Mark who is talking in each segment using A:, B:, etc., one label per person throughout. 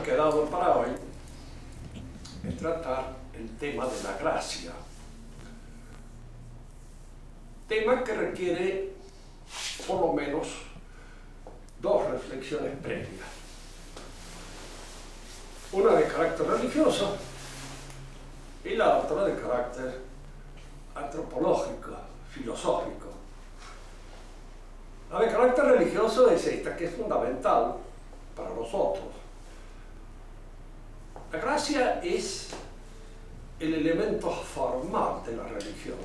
A: quedado para hoy es tratar el tema de la gracia. Tema que requiere por lo menos dos reflexiones previas. Una de carácter religioso y la otra de carácter antropológico, filosófico. La de carácter religioso es esta, que es fundamental para nosotros. La gracia es el elemento formal de la religión.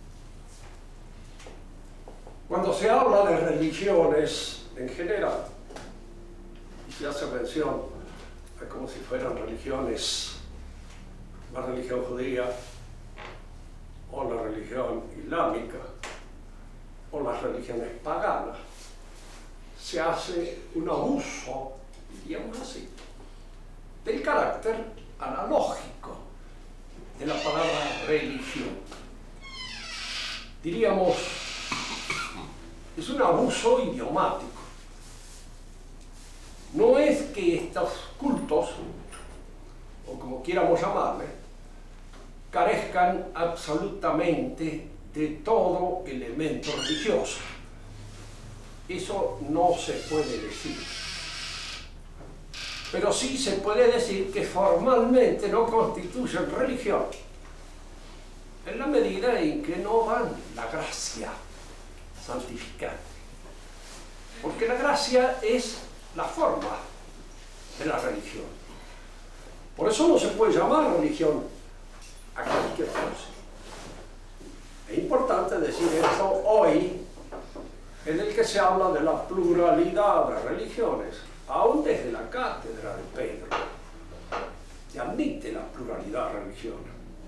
A: Cuando se habla de religiones en general, y se hace mención a como si fueran religiones, la religión judía, o la religión islámica, o las religiones paganas, se hace un abuso, diríamos así, del carácter analógico de la palabra religión. Diríamos, es un abuso idiomático. No es que estos cultos, o como quieramos llamarle, carezcan absolutamente de todo elemento religioso. Eso no se puede decir. Pero sí se puede decir que formalmente no constituyen religión, en la medida en que no van la gracia santificante. Porque la gracia es la forma de la religión. Por eso no se puede llamar religión a cualquier cosa. Es importante decir esto hoy, en el que se habla de la pluralidad de religiones, aún desde la cátedra de Pedro, se admite la pluralidad de religiones.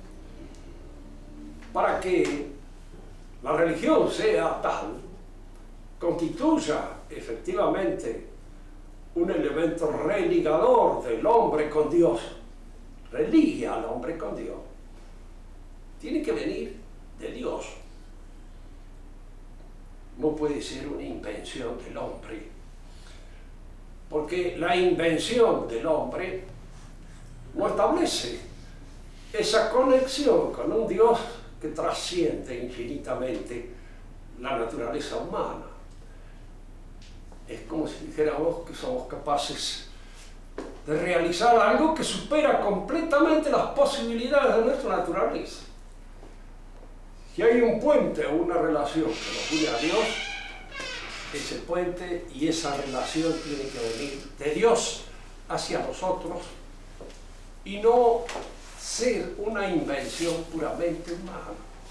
A: Para que la religión sea tal, constituya efectivamente un elemento religador del hombre con Dios, religia al hombre con Dios, tiene que venir de Dios. No puede ser una invención del hombre, porque la invención del hombre no establece esa conexión con un Dios que trasciende infinitamente la naturaleza humana. Es como si dijéramos que somos capaces de realizar algo que supera completamente las posibilidades de nuestra naturaleza. Si hay un puente o una relación que nos une a Dios, ese puente y esa relación tiene que venir de Dios hacia nosotros y no ser una invención puramente humana.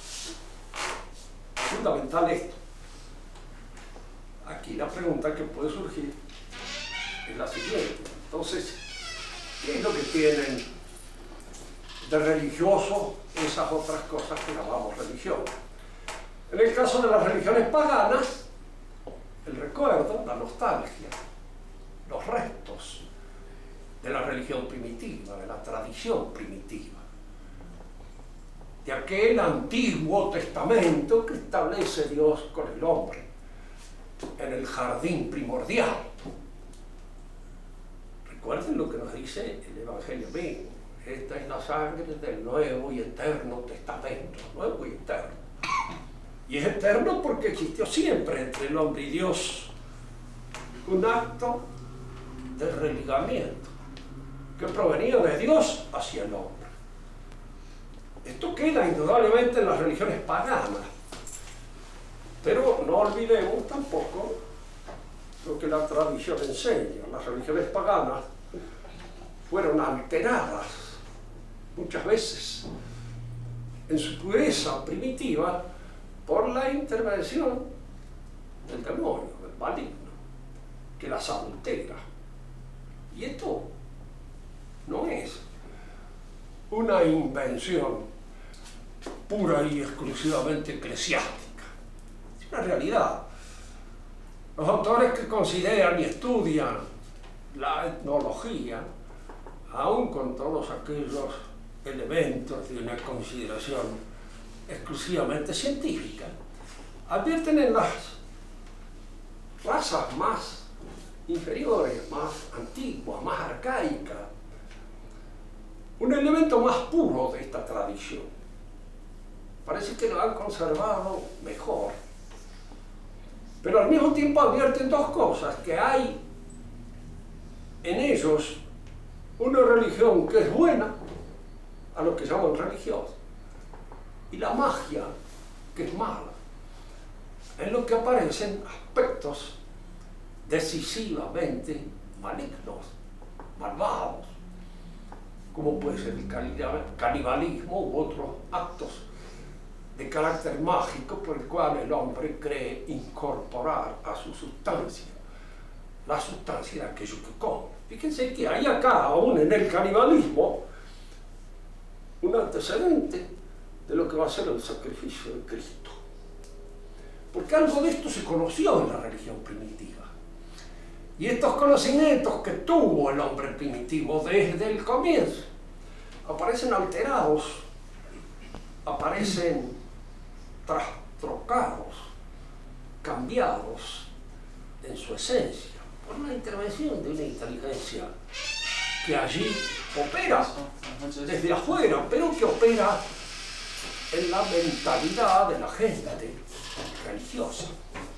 A: Es fundamental esto. Aquí la pregunta que puede surgir es la siguiente. Entonces, ¿qué es lo que tienen de religioso esas otras cosas que llamamos religión? En el caso de las religiones paganas, el recuerdo, la nostalgia, los restos de la religión primitiva, de la tradición primitiva, de aquel antiguo testamento que establece Dios con el hombre en el jardín primordial. Recuerden lo que nos dice el Evangelio mismo: esta es la sangre del nuevo y eterno testamento, nuevo y eterno. Y es eterno porque existió siempre entre el hombre y Dios un acto de religamiento que provenía de Dios hacia el hombre. Esto queda indudablemente en las religiones paganas, pero no olvidemos tampoco lo que la tradición enseña. Las religiones paganas fueron alteradas muchas veces en su pureza primitiva por la intervención del demonio, del maligno, que las adultera. Y esto no es una invención pura y exclusivamente eclesiástica, es una realidad. Los autores que consideran y estudian la etnología, aun con todos aquellos elementos de una consideración exclusivamente científica, advierten en las razas más inferiores, más antiguas, más arcaicas, un elemento más puro de esta tradición. Parece que lo han conservado mejor. Pero al mismo tiempo advierten dos cosas, que hay en ellos una religión que es buena, a lo que llaman religiosa, y la magia, que es mala, en lo que aparecen aspectos decisivamente malignos, malvados, como puede ser el canibalismo u otros actos de carácter mágico por el cual el hombre cree incorporar a su sustancia la sustancia de aquello que come. Fíjense que hay acá, aún en el canibalismo, un antecedente de lo que va a ser el sacrificio de Cristo. Porque algo de esto se conoció en la religión primitiva. Y estos conocimientos que tuvo el hombre primitivo desde el comienzo aparecen alterados, aparecen trastrocados, cambiados en su esencia por la intervención de una inteligencia que allí opera desde afuera, pero que opera en la mentalidad de la gente religiosa.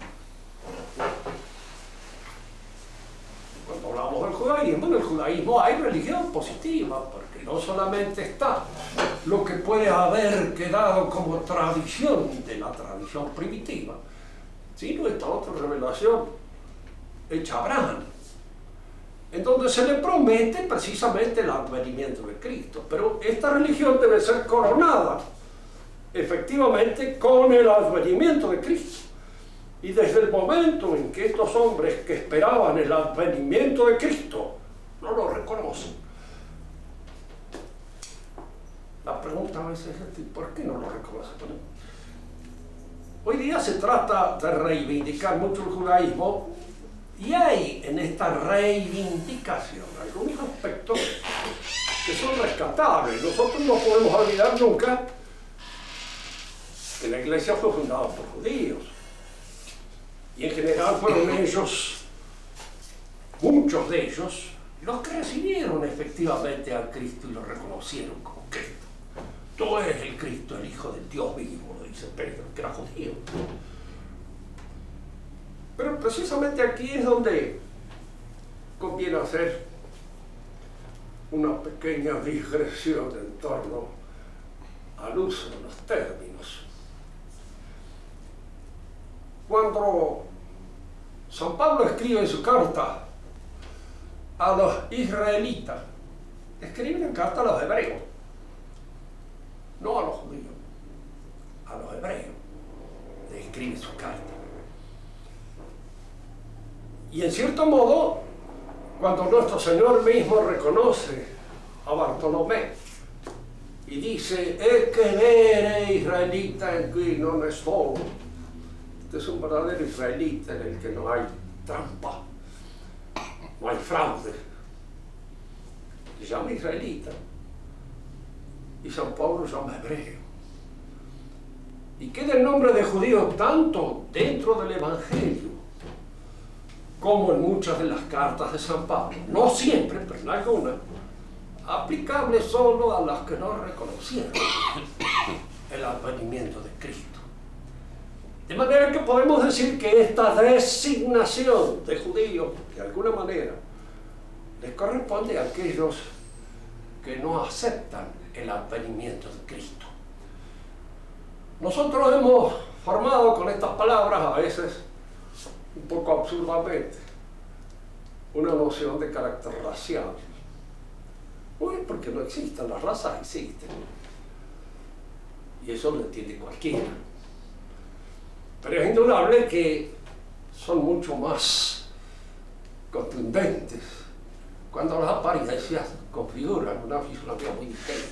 A: Cuando hablamos del judaísmo, en el judaísmo hay religión positiva, porque no solamente está lo que puede haber quedado como tradición de la tradición primitiva, sino esta otra revelación hecha a Abraham, en donde se le promete precisamente el advenimiento de Cristo. Pero esta religión debe ser coronada efectivamente con el advenimiento de Cristo. Y desde el momento en que estos hombres que esperaban el advenimiento de Cristo no lo reconocen, la pregunta a veces es: ¿por qué no lo reconocen? Hoy día se trata de reivindicar mucho el judaísmo, y hay en esta reivindicación algunos aspectos que son rescatables. Nosotros no podemos olvidar nunca que la iglesia fue fundada por judíos. Y en general fueron ellos, muchos de ellos, los que recibieron efectivamente a Cristo y lo reconocieron como Cristo. Tú eres el Cristo, el Hijo del Dios vivo, dice Pedro, que era judío. Pero precisamente aquí es donde conviene hacer una pequeña digresión en torno al uso de los términos. Cuando San Pablo escribe en su carta a los israelitas, escribe una carta a los hebreos, no a los judíos, a los hebreos, le escribe su carta. Y en cierto modo, cuando nuestro Señor mismo reconoce a Bartolomé y dice: "E que vere israelita en qui non è solo", este es un verdadero israelita en el que no hay trampa, no hay fraude. Se llama israelita y San Pablo llama hebreo. Y queda el nombre de judío tanto dentro del Evangelio como en muchas de las cartas de San Pablo. No siempre, pero en algunas, aplicable solo a las que no reconocieron el advenimiento de Cristo. De manera que podemos decir que esta designación de judíos, de alguna manera, les corresponde a aquellos que no aceptan el advenimiento de Cristo. Nosotros hemos formado con estas palabras, a veces un poco absurdamente, una noción de carácter racial. Bueno, porque no existen, las razas existen. Y eso lo entiende cualquiera. Pero es indudable que son mucho más contundentes cuando las apariencias configuran una fisonomía muy distinta.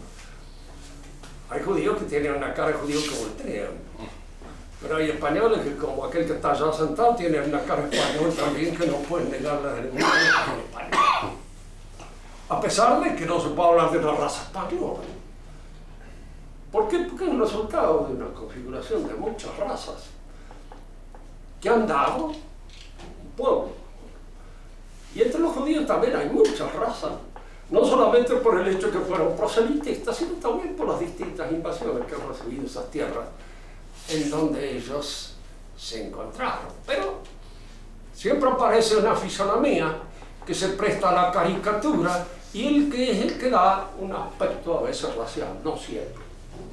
A: Hay judíos que tienen una cara de judío que voltean, pero hay españoles que, como aquel que está allá sentado, tienen una cara de español también, que no pueden negarle de ningún modo español. A pesar de que no se puede hablar de una raza española. ¿Por qué? Porque es el resultado de una configuración de muchas razas que han dado un pueblo. Y entre los judíos también hay muchas razas, no solamente por el hecho de que fueron proselitistas, sino también por las distintas invasiones que han recibido esas tierras en donde ellos se encontraron. Pero siempre aparece una fisonomía que se presta a la caricatura y el que es el que da un aspecto a veces racial, no siempre.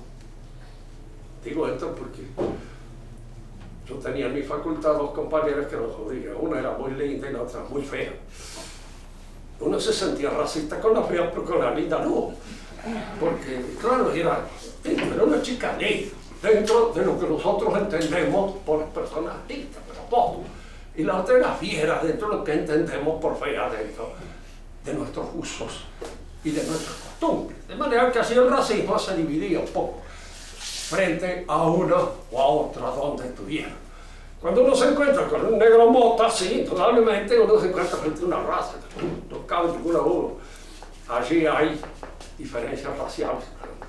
A: Digo esto porque yo tenía en mi facultad dos compañeras que nos jodían. Una era muy linda y la otra muy fea. Uno se sentía racista con la fea, pero con la linda no. Porque, claro, era una chica linda, dentro de lo que nosotros entendemos por personas lindas, pero poco. Y la otra era fiera, dentro de lo que entendemos por fea, dentro de nuestros usos y de nuestras costumbres. De manera que así el racismo se dividía un poco frente a una o a otra donde estuviera. Cuando uno se encuentra con un negro mota, sí, indudablemente uno se encuentra frente a una raza, no cabe ninguna duda. Allí hay diferencias raciales.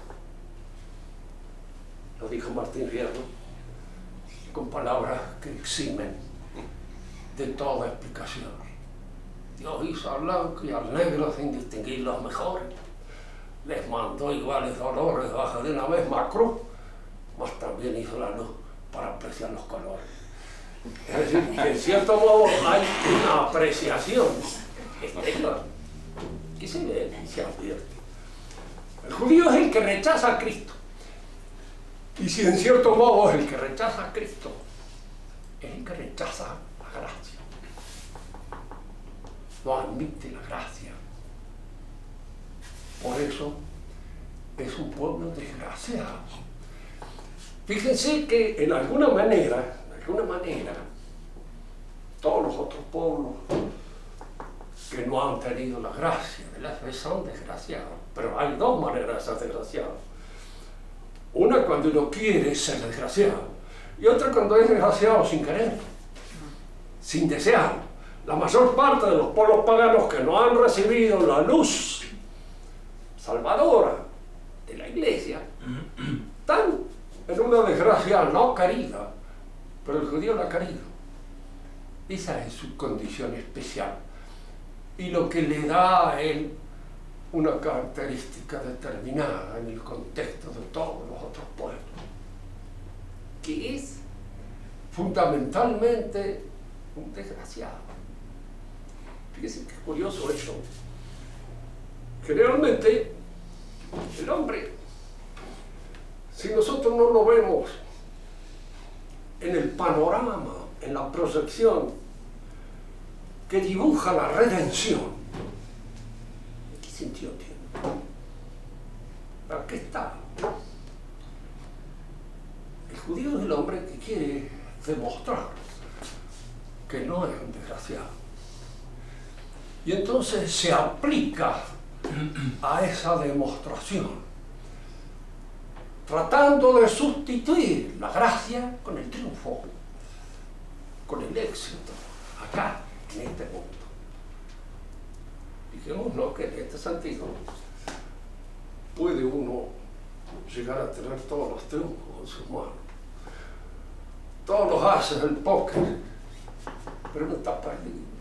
A: Lo dijo Martín Fierro, con palabras que eximen de toda explicación. Dios hizo al blanco y al negro sin distinguir los mejores. Les mandó iguales dolores bajo de una misma cruz, mas también hizo la luz para apreciar los colores. Es decir, que en cierto modo hay una apreciación exterior que se ve y se advierte. El judío es el que rechaza a Cristo. Y si en cierto modo es el que rechaza a Cristo, es el que rechaza la gracia. No admite la gracia. Por eso es un pueblo desgraciado. Fíjense que en alguna manera, todos los otros pueblos que no han tenido la gracia de la fe son desgraciados. Pero hay dos maneras de ser desgraciados. Una cuando uno quiere ser desgraciado y otra cuando es desgraciado sin querer, sin desear. La mayor parte de los pueblos paganos que no han recibido la luz salvadora de la Iglesia están en una desgracia no querida, pero el judío la ha querido. Esa es su condición especial y lo que le da a él una característica determinada en el contexto de todos los otros pueblos, que es fundamentalmente un desgraciado. Fíjense qué curioso eso. Generalmente el hombre, si nosotros no lo vemos en el panorama, en la proyección que dibuja la redención, ¿qué sentido tiene? ¿Para qué está? El judío es el hombre que quiere demostrar que no es un desgraciado. Y entonces se aplica a esa demostración, tratando de sustituir la gracia con el triunfo, con el éxito, acá, en este mundo. Dijémonos que en este sentido puede uno llegar a tener todos los triunfos en sus manos, todos los ases del póker, pero no está perdido.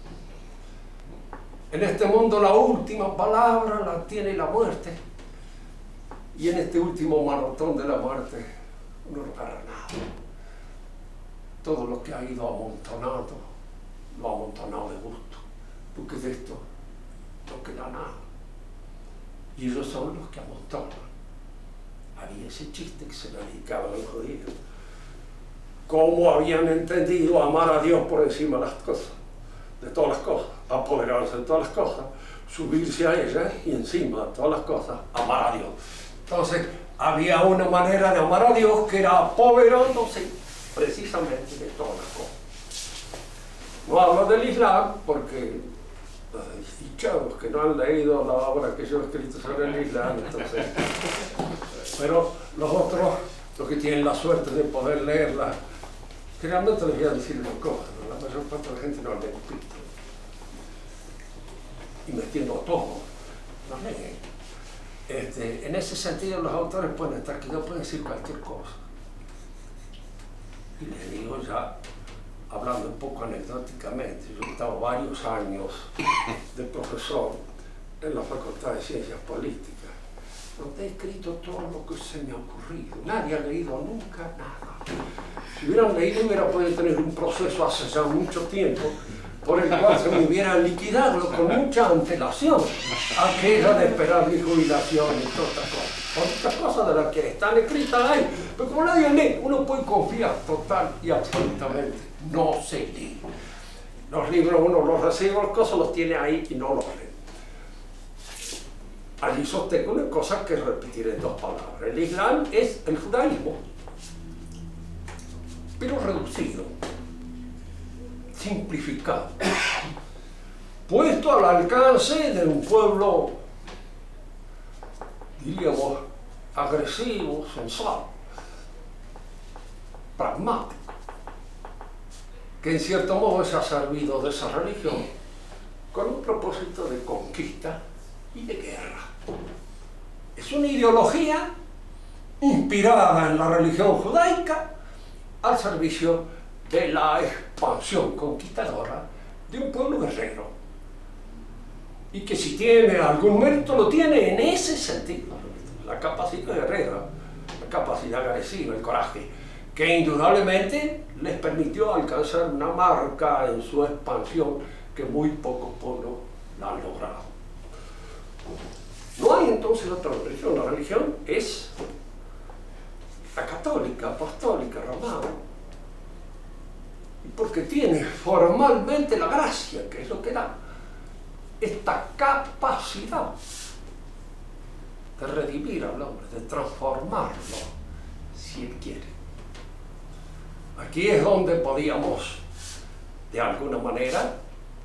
A: En este mundo la última palabra la tiene la muerte, y en este último maratón de la muerte uno no gana nada. Todo lo que ha ido amontonado, lo ha amontonado de gusto, porque de esto no queda nada. Y ellos son los que amontonan. Había ese chiste que se le dedicaba a los judíos. ¿Cómo habían entendido amar a Dios por encima de las cosas? De todas las cosas, apoderarse de todas las cosas, subirse a ellas y encima de todas las cosas, amar a Dios. Entonces, había una manera de amar a Dios que era apoderándose precisamente de todas las cosas. No hablo del Islam porque los desdichados que no han leído la obra que yo he escrito sobre el Islam, entonces, pero los otros, los que tienen la suerte de poder leerla, generalmente les voy a decir una cosa, ¿no? La mayor parte de la gente no lee Cristo. Y metiendo todo, no lee. En ese sentido los autores pueden estar que no pueden decir cualquier cosa. Y les digo ya, hablando un poco anecdóticamente, yo he estado varios años de profesor en la Facultad de Ciencias Políticas, donde he escrito todo lo que se me ha ocurrido. Nadie ha leído nunca nada. Si hubieran leído, hubiera podido tener un proceso hace ya mucho tiempo, por el cual se me hubiera liquidado con mucha antelación aquella de esperar mi jubilación y todas estas cosas. Otras cosas de las que están escritas ahí, pero como nadie lee, uno puede confiar total y absolutamente. No se lee. Los libros uno los recibe, las cosas los tiene ahí y no los lee. Allí sostengo una cosa que repetiré en 2 palabras. El Islam es el judaísmo, pero reducido, simplificado, puesto al alcance de un pueblo, diríamos, agresivo, sensual, pragmático, que en cierto modo se ha servido de esa religión con un propósito de conquista y de guerra. Es una ideología inspirada en la religión judaica al servicio de la expansión conquistadora de un pueblo guerrero, y que si tiene algún mérito lo tiene en ese sentido, la capacidad guerrera, la capacidad agresiva, el coraje, que indudablemente les permitió alcanzar una marca en su expansión que muy pocos pueblos la han logrado. No hay entonces otra religión. La religión es la católica, apostólica, romana, y porque tiene formalmente la gracia, que es lo que da esta capacidad de redimir al hombre, de transformarlo, si él quiere. Aquí es donde podíamos, de alguna manera,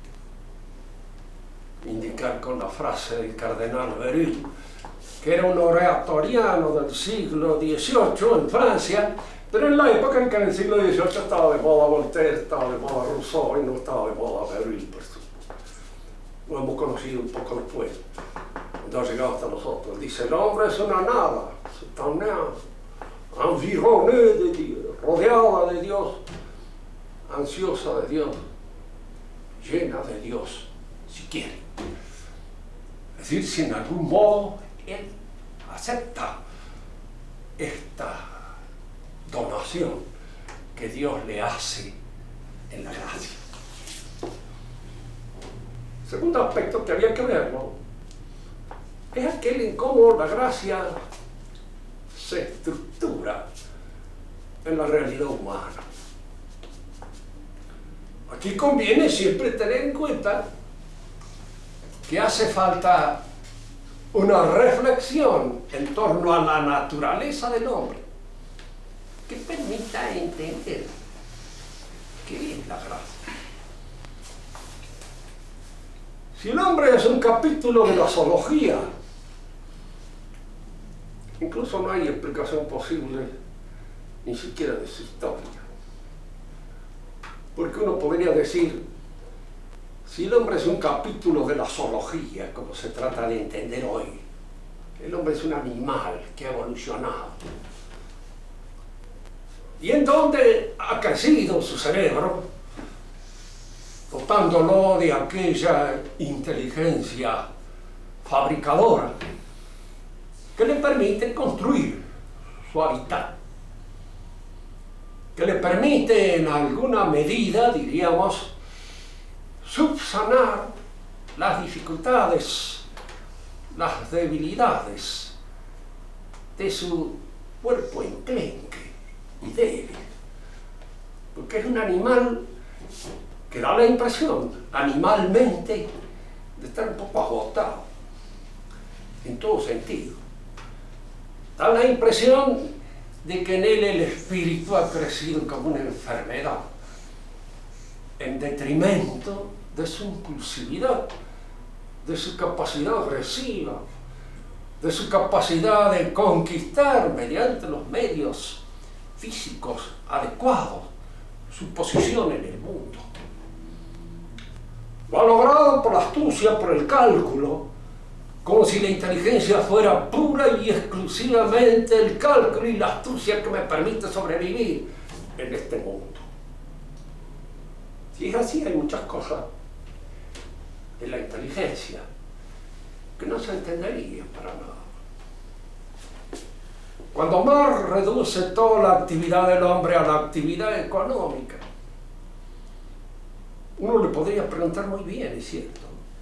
A: indicar con la frase del cardenal Berulle, que era un oratoriano del siglo XVIII en Francia, pero en la época en que en el siglo XVIII estaba de moda Voltaire, estaba de moda Rousseau y no estaba de moda Berulle, por supuesto. Lo hemos conocido un poco después, cuando ha llegado hasta nosotros. Dice: el hombre es una nada, c'est un nain, environné de Dios, rodeada de Dios, ansiosa de Dios, llena de Dios, si quiere. Es decir, si en algún modo él acepta esta donación que Dios le hace en la gracia. Segundo aspecto que había que verlo es aquel en cómo la gracia se estructura en la realidad humana. Aquí conviene siempre tener en cuenta que hace falta una reflexión en torno a la naturaleza del hombre que permita entender qué es la gracia. Si el hombre es un capítulo de la zoología, incluso no hay explicación posible ni siquiera de su historia. Porque uno podría decir, si el hombre es un capítulo de la zoología, como se trata de entender hoy, el hombre es un animal que ha evolucionado. ¿Y en dónde ha crecido su cerebro? Dotándolo de aquella inteligencia fabricadora que le permite construir su hábitat, que le permite en alguna medida, diríamos, subsanar las dificultades, las debilidades de su cuerpo enclenque y débil, porque es un animal que da la impresión, animalmente, de estar un poco agotado, en todo sentido. Da la impresión de que en él el espíritu ha crecido como una enfermedad, en detrimento de su impulsividad, de su capacidad agresiva, de su capacidad de conquistar mediante los medios físicos adecuados su posición en el mundo. Lo ha logrado por la astucia, por el cálculo, como si la inteligencia fuera pura y exclusivamente el cálculo y la astucia que me permite sobrevivir en este mundo. Si es así, hay muchas cosas de la inteligencia que no se entendería para nada. Cuando Marx reduce toda la actividad del hombre a la actividad económica, uno le podría preguntar muy bien, es cierto.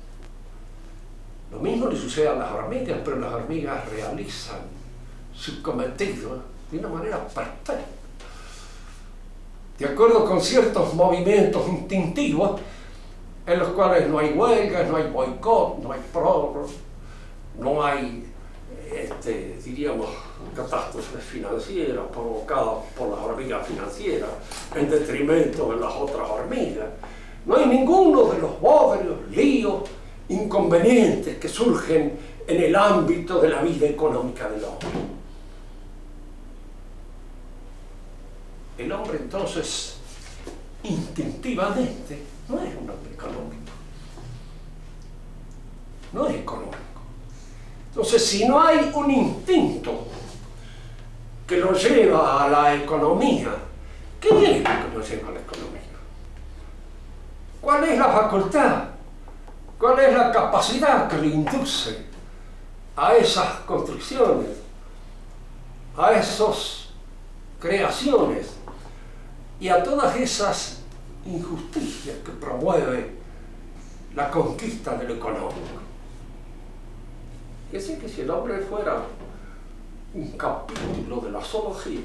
A: Lo mismo le sucede a las hormigas, pero las hormigas realizan su cometido de una manera perfecta, de acuerdo con ciertos movimientos instintivos en los cuales no hay huelgas, no hay boicot, no hay prórroga, no hay, diríamos, catástrofes financieras provocadas por las hormigas financieras en detrimento de las otras hormigas. No hay ninguno de los bodrios, líos, inconvenientes que surgen en el ámbito de la vida económica del hombre. El hombre entonces, instintivamente, no es un hombre económico. No es económico. Entonces, si no hay un instinto que lo lleva a la economía, ¿qué es lo que lo lleva a la economía? ¿Cuál es la facultad? ¿Cuál es la capacidad que le induce a esas construcciones, a esas creaciones y a todas esas injusticias que promueve la conquista de lo económico? Fíjense que si el hombre fuera un capítulo de la zoología,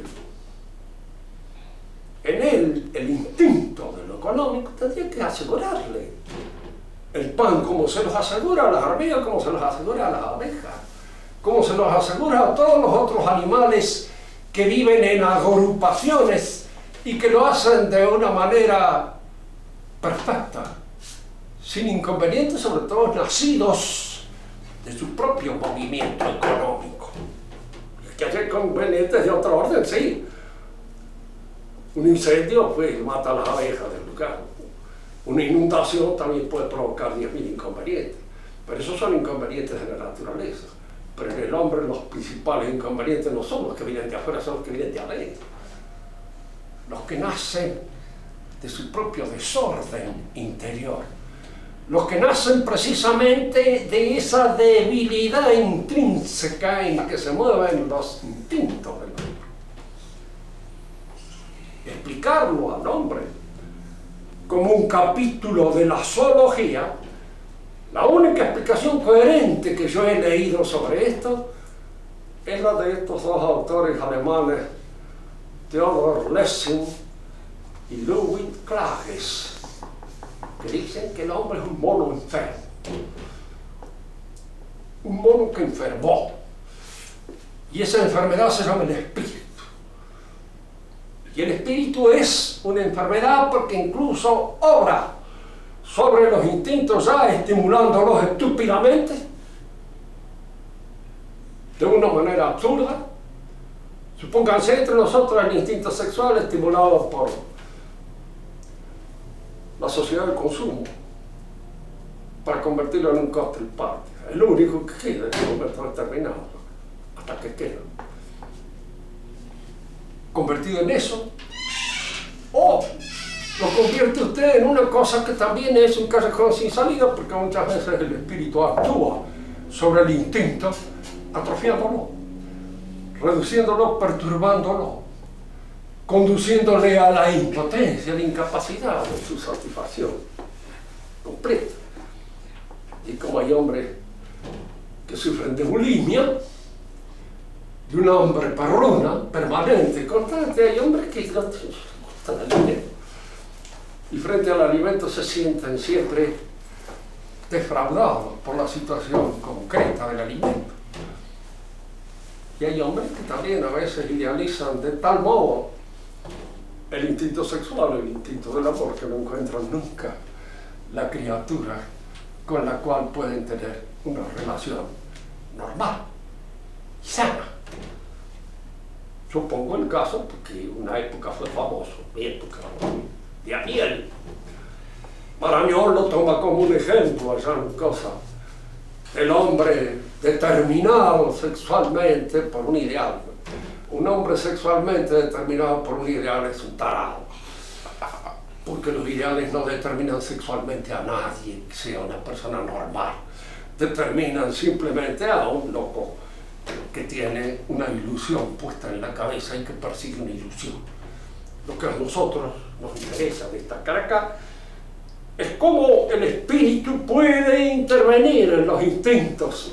A: en él el instinto de lo económico tendría que asegurarle el pan como se los asegura a las hormigas, como se los asegura a las abejas, como se los asegura a todos los otros animales que viven en agrupaciones y que lo hacen de una manera perfecta, sin inconvenientes, sobre todo nacidos de su propio movimiento económico. Que haya inconvenientes de otro orden, sí. Un incendio pues mata a las abejas del lugar. Una inundación también puede provocar 10.000 inconvenientes, pero esos son inconvenientes de la naturaleza. Pero en el hombre los principales inconvenientes no son los que vienen de afuera, son los que vienen de adentro. Los que nacen de su propio desorden interior. Los que nacen precisamente de esa debilidad intrínseca en que se mueven los instintos del hombre. Explicarlo al hombre como un capítulo de la zoología, la única explicación coherente que yo he leído sobre esto es la de estos dos autores alemanes, Theodor Lessing y Ludwig Klages, que dicen que el hombre es un mono enfermo, un mono que enfermó, y esa enfermedad se llama el espíritu. Y el espíritu es una enfermedad porque incluso obra sobre los instintos ya estimulándolos estúpidamente, de una manera absurda. Supónganse entre nosotros el instinto sexual estimulado por la sociedad del consumo para convertirlo en un cocktail party. Es lo único que queda en un momento determinado, hasta que queda convertido en eso, o lo convierte usted en una cosa que también es un callejón sin salida, porque muchas veces el espíritu actúa sobre el instinto, atrofiándolo, reduciéndolo, perturbándolo, conduciéndole a la impotencia, a la incapacidad de su satisfacción completa. Y como hay hombres que sufren de bulimia, de una hambre perruna, permanente, constante, hay hombres que no gustan el alimento. Y frente al alimento se sienten siempre defraudados por la situación concreta del alimento. Y hay hombres que también a veces idealizan de tal modo el instinto sexual, el instinto del amor, que no encuentran nunca la criatura con la cual pueden tener una relación normal y sana. Yo pongo el caso porque una época fue famoso, mi época, de Aniel. Marañón lo toma como un ejemplo allá en cosa. El hombre determinado sexualmente por un ideal. Un hombre sexualmente determinado por un ideal es un tarado. Porque los ideales no determinan sexualmente a nadie que sea una persona normal. determinan simplemente a un loco que tiene una ilusión puesta en la cabeza y que persigue una ilusión. Lo que a nosotros nos interesa destacar acá es cómo el espíritu puede intervenir en los instintos,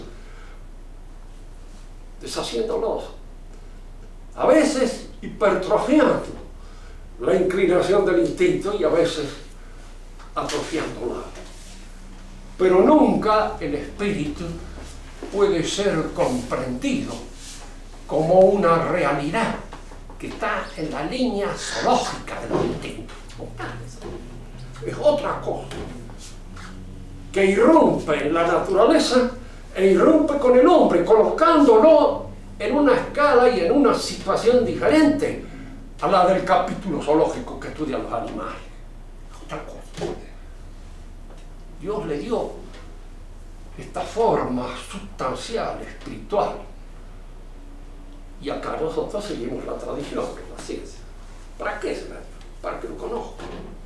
A: deshaciéndolos, a veces hipertrofiando la inclinación del instinto y a veces atrofiándola. Pero nunca el espíritu puede ser comprendido como una realidad que está en la línea zoológica de los instintos. Es otra cosa, que irrumpe en la naturaleza e irrumpe con el hombre, colocándolo en una escala y en una situación diferente a la del capítulo zoológico que estudia los animales. Otra cosa. Dios le dio esta forma sustancial, espiritual. Y acá nosotros seguimos la tradición de la ciencia. ¿Para qué será? Para que lo conozcan.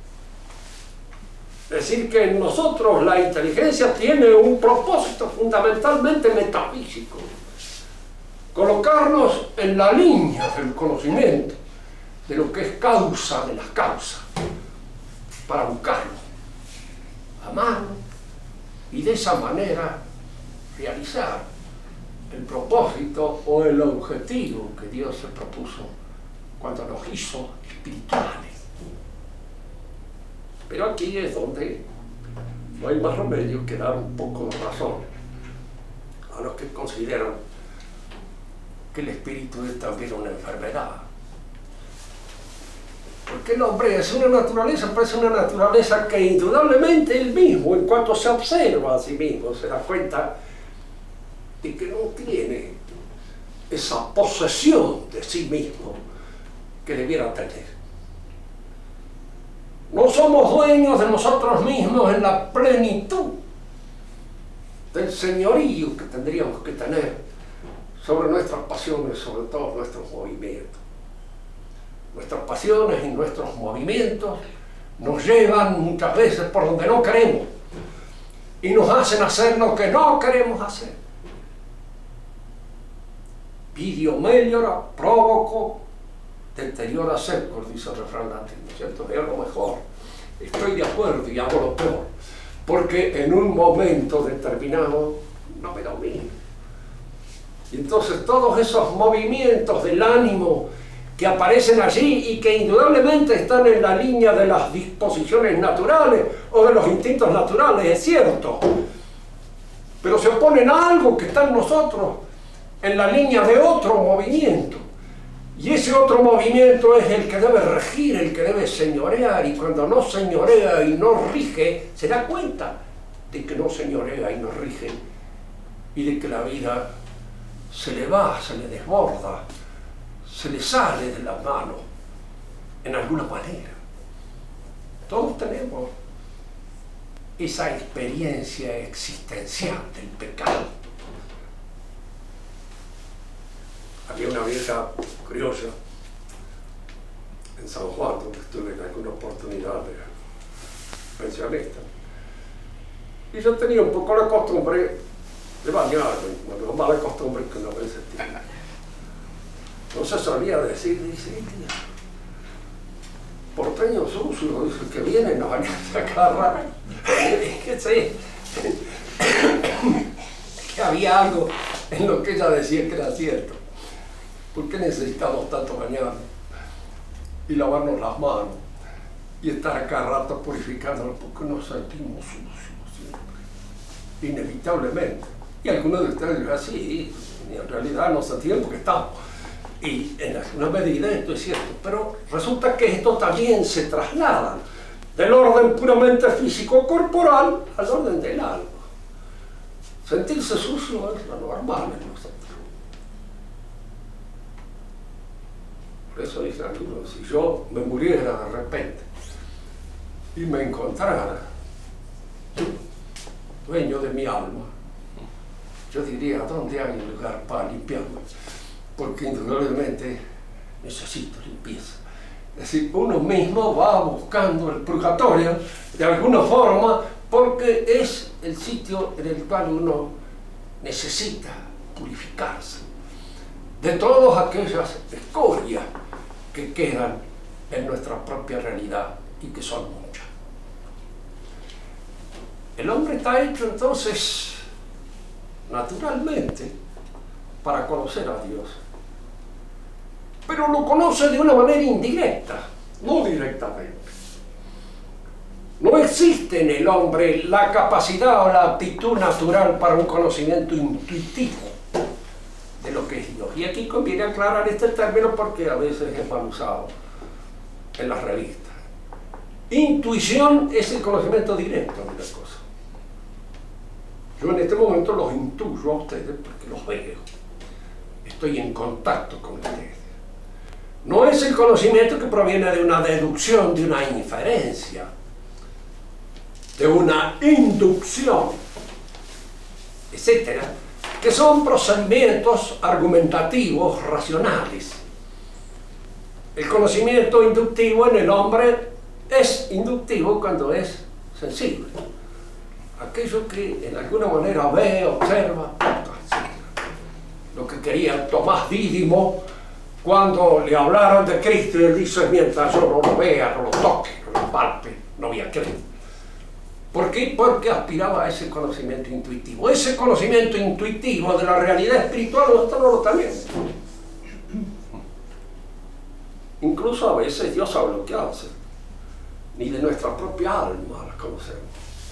A: Es decir, que en nosotros la inteligencia tiene un propósito fundamentalmente metafísico. Colocarnos en la línea del conocimiento, de lo que es causa de las causas, para buscarlo, amarlo, y de esa manera realizar el propósito o el objetivo que Dios se propuso cuando nos hizo espirituales. Pero aquí es donde no hay más remedio que dar un poco de razón a los que consideran que el espíritu es también una enfermedad. Porque el hombre es una naturaleza, pero es una naturaleza que indudablemente él mismo, en cuanto se observa a sí mismo, se da cuenta de que no tiene esa posesión de sí mismo que debiera tener. No somos dueños de nosotros mismos en la plenitud del señorío que tendríamos que tener sobre nuestras pasiones, sobre todos nuestros movimientos. Nuestras pasiones y nuestros movimientos nos llevan muchas veces por donde no queremos y nos hacen hacer lo que no queremos hacer. Vidio meliora, provoco, deteriora secur, dice el refrán latino, ¿cierto? Es lo mejor. Estoy de acuerdo y hago lo peor, porque en un momento determinado no me domino. Y entonces todos esos movimientos del ánimo que aparecen allí y que indudablemente están en la línea de las disposiciones naturales o de los instintos naturales, es cierto, pero se oponen a algo que está en nosotros en la línea de otro movimiento. Y ese otro movimiento es el que debe regir, el que debe señorear, y cuando no señorea y no rige, se da cuenta de que no señorea y no rige, y de que la vida se le va, se le desborda, se le sale de las manos, en alguna manera. Todos tenemos esa experiencia existencial del pecado. Había una vieja criolla en San Juan, donde estuve en alguna oportunidad de pensionista. Y yo tenía un poco la costumbre de bañarme, una mala costumbre que una vez tiene. Entonces solía decir, dice, porteño sucio, dice, que vienen a bañarse a cada rato. Que sí, que había algo en lo que ella decía que era cierto. ¿Por qué necesitamos tanto bañarnos y lavarnos las manos y estar a cada rato purificándonos? Porque nos sentimos sucios siempre, inevitablemente. Y algunos de ustedes dirán, sí, en realidad nos sentimos porque estamos. Y en alguna medida esto es cierto, pero resulta que esto también se traslada del orden puramente físico-corporal al orden del alma. Sentirse sucio es lo normal en nosotros. Por eso dicen algunos, si yo me muriera de repente y me encontrara dueño de mi alma, yo diría, ¿dónde hay un lugar para limpiarme? Porque indudablemente necesito limpieza. Es decir, uno mismo va buscando el purgatorio de alguna forma porque es el sitio en el cual uno necesita purificarse de todas aquellas escorias que quedan en nuestra propia realidad y que son muchas. El hombre está hecho entonces naturalmente para conocer a Dios, pero lo conoce de una manera indirecta, no directamente. No existe en el hombre la capacidad o la aptitud natural para un conocimiento intuitivo de lo que es Dios. Y aquí conviene aclarar este término porque a veces es mal usado en las revistas. Intuición es el conocimiento directo de las cosas. Yo en este momento los intuyo a ustedes porque los veo. Estoy en contacto con ustedes. No es el conocimiento que proviene de una deducción, de una inferencia, de una inducción, etcétera, que son procedimientos argumentativos racionales. El conocimiento inductivo en el hombre es inductivo cuando es sensible. Aquello que en alguna manera ve, observa, lo que quería Tomás Dídimo cuando le hablaron de Cristo y él dice: mientras yo no lo vea, no lo toque, no lo palpe, no voy a creer. ¿Por qué? Porque aspiraba a ese conocimiento intuitivo. Ese conocimiento intuitivo de la realidad espiritual nosotros no lo tenemos. Incluso a veces Dios ha bloqueado, ni de nuestra propia alma la conocemos.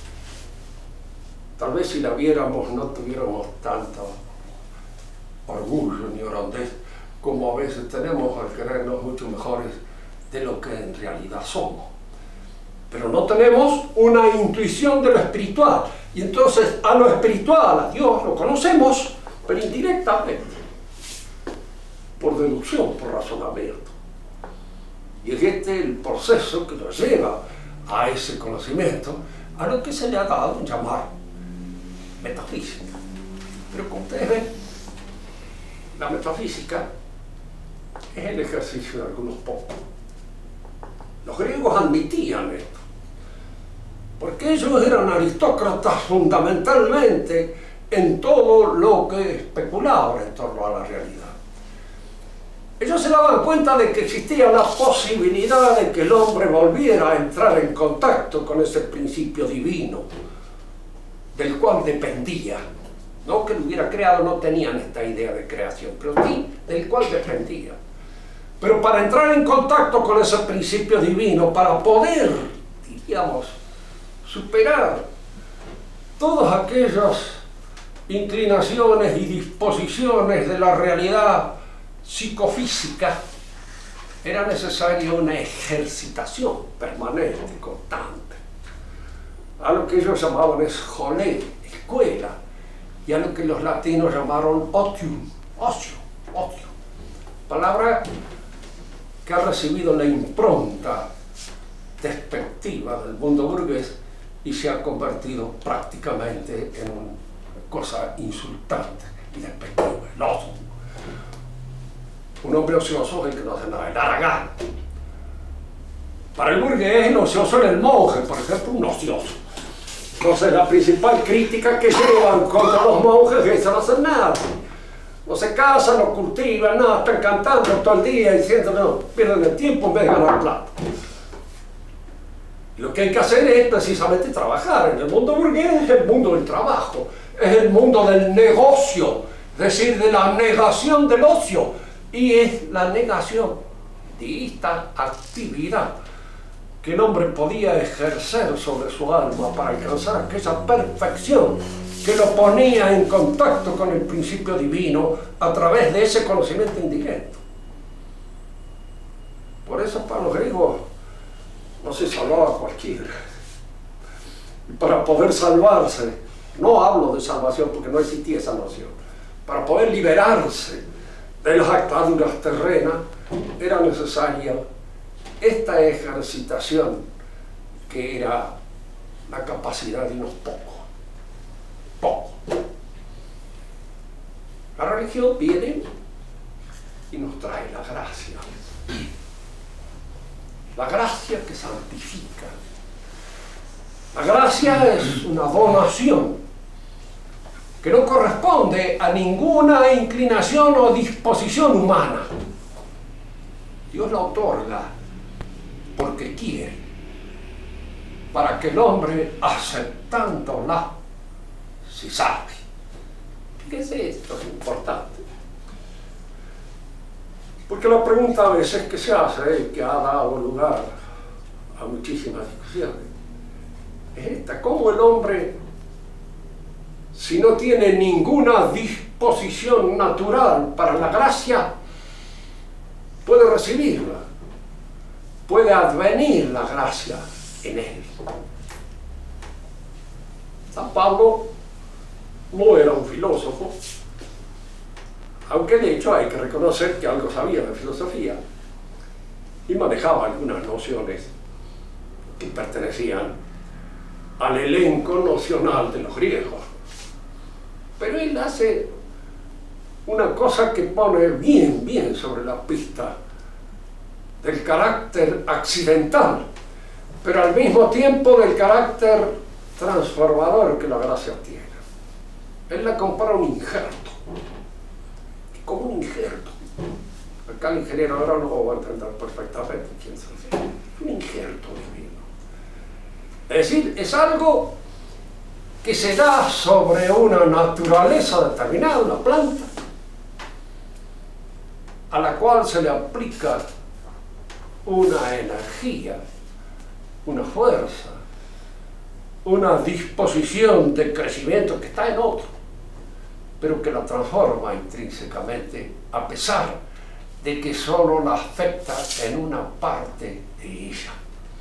A: Tal vez si la viéramos no tuviéramos tanto orgullo ni grandeza como a veces tenemos al creernos mucho mejores de lo que en realidad somos. Pero no tenemos una intuición de lo espiritual. Y entonces a lo espiritual, a Dios, lo conocemos, pero indirectamente, por deducción, por razonamiento. Y es este el proceso que nos lleva a ese conocimiento, a lo que se le ha dado llamar metafísica. Pero como ustedes ven, la metafísica es el ejercicio de algunos pocos. Los griegos admitían esto, porque ellos eran aristócratas fundamentalmente en todo lo que especulaban en torno a la realidad. Ellos se daban cuenta de que existía la posibilidad de que el hombre volviera a entrar en contacto con ese principio divino, del cual dependía. No que lo hubiera creado, no tenían esta idea de creación, pero sí del cual dependía. Pero para entrar en contacto con ese principio divino, para poder, diríamos, superar todas aquellas inclinaciones y disposiciones de la realidad psicofísica, era necesaria una ejercitación permanente, constante. A lo que ellos llamaban escolé, escuela, y a lo que los latinos llamaron otium, ocio, palabra que ha recibido la impronta despectiva del mundo burgués y se ha convertido prácticamente en una cosa insultante y despectiva, el ocio. Un hombre ocioso es el que no hace nada, el haragán. Para el burgués el ocioso era el monje, por ejemplo, un ocioso. Entonces la principal crítica que llevan contra los monjes es que no hacen nada. No se casan, no cultivan, nada, están cantando todo el día diciendo no, pierden el tiempo en vez de ganar plata. Y lo que hay que hacer es precisamente trabajar. En el mundo burgués es el mundo del trabajo, es el mundo del negocio, es decir, de la negación del ocio, y es la negación de esta actividad que el hombre podía ejercer sobre su alma para alcanzar aquella perfección que lo ponía en contacto con el principio divino a través de ese conocimiento indirecto. Por eso para los griegos no se salvaba cualquiera. Y para poder salvarse, no hablo de salvación porque no existía esa noción, para poder liberarse de las ataduras terrenas era necesaria esta ejercitación que era la capacidad de unos pocos. La religión viene y nos trae la gracia que santifica, La gracia es una donación que no corresponde a ninguna inclinación o disposición humana. Dios la otorga porque quiere, para que el hombre, aceptándola, se salve. Fíjese, esto es importante. Porque la pregunta a veces que se hace, que ha dado lugar a muchísimas discusiones, es esta: ¿cómo el hombre, si no tiene ninguna disposición natural para la gracia, puede recibirla? Puede advenir la gracia en él. San Pablo no era un filósofo, aunque de hecho hay que reconocer que algo sabía de filosofía y manejaba algunas nociones que pertenecían al elenco nocional de los griegos. Pero él hace una cosa que pone bien sobre la pista del carácter accidental, pero al mismo tiempo del carácter transformador que la gracia tiene. Él la compara a un injerto, como un injerto. Acá el ingeniero agrónomo va a entender perfectamente quién se refiere. Un injerto divino. Es decir, es algo que se da sobre una naturaleza determinada, una planta, a la cual se le aplica una energía, una fuerza, una disposición de crecimiento que está en otro, pero que la transforma intrínsecamente, a pesar de que solo la afecta en una parte de ella.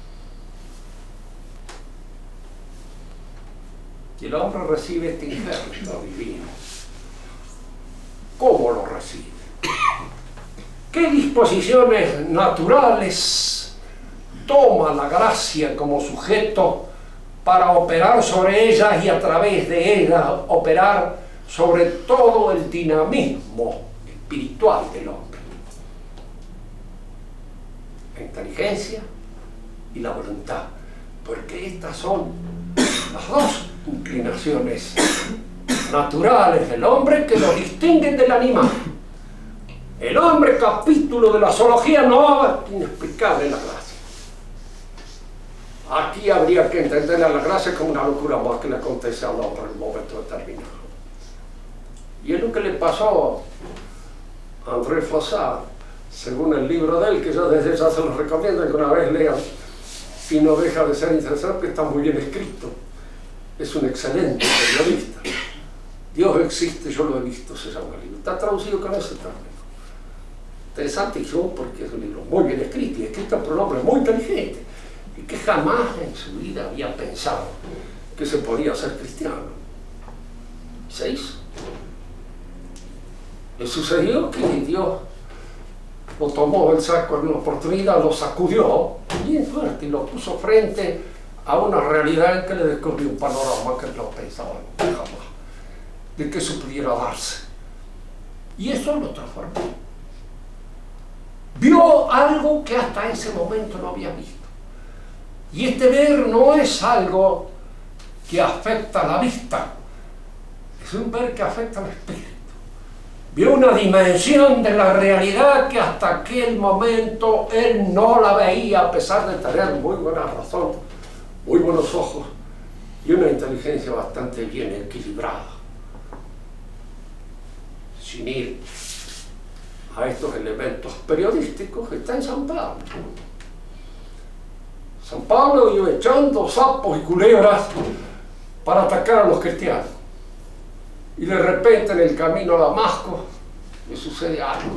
A: Y el hombre recibe este injerto divino. ¿Cómo lo recibe? ¿Qué disposiciones naturales toma la gracia como sujeto para operar sobre ellas y a través de ellas operar sobre todo el dinamismo espiritual del hombre? La inteligencia y la voluntad, porque estas son las dos inclinaciones naturales del hombre que lo distinguen del animal. El hombre, capítulo de la zoología, no es inexplicable en la gracia. Aquí habría que entender a la gracia como una locura más que le acontece a la otra en un momento determinado. Y es lo que le pasó a André Froissart, según el libro de él, que yo desde ya se los recomiendo que una vez lean, y no deja de ser interesante, está muy bien escrito. Es un excelente periodista. Dios existe, yo lo he visto, se llama el libro. Está traducido con ese término. Interesante porque es un libro muy bien escrito y escrito por un hombre muy inteligente y que jamás en su vida había pensado que se podía ser cristiano. Se hizo. Le sucedió que Dios lo tomó el saco en una oportunidad, lo sacudió bien fuerte y lo puso frente a una realidad en que le descubrió un panorama que no pensaba jamás de que eso pudiera darse. Y eso lo transformó. Vio algo que hasta ese momento no había visto. Y este ver no es algo que afecta a la vista, es un ver que afecta al espíritu. Vio una dimensión de la realidad que hasta aquel momento él no la veía, a pesar de tener muy buena razón, muy buenos ojos y una inteligencia bastante bien equilibrada. Sin ir a estos elementos periodísticos, está en San Pablo. San Pablo iba echando sapos y culebras para atacar a los cristianos. Y de repente en el camino a Damasco le sucede algo.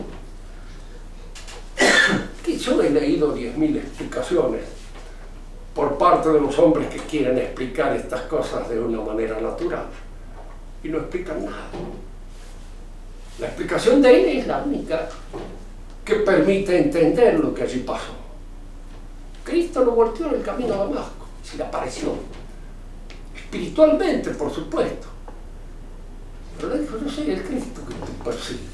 A: Que yo he leído 10.000 explicaciones por parte de los hombres que quieren explicar estas cosas de una manera natural. Y no explican nada. La explicación de él es la única que permite entender lo que allí pasó. Cristo lo volteó en el camino a Damasco, se le apareció. Espiritualmente, por supuesto. Pero le dijo: yo soy el Cristo que tú persigues.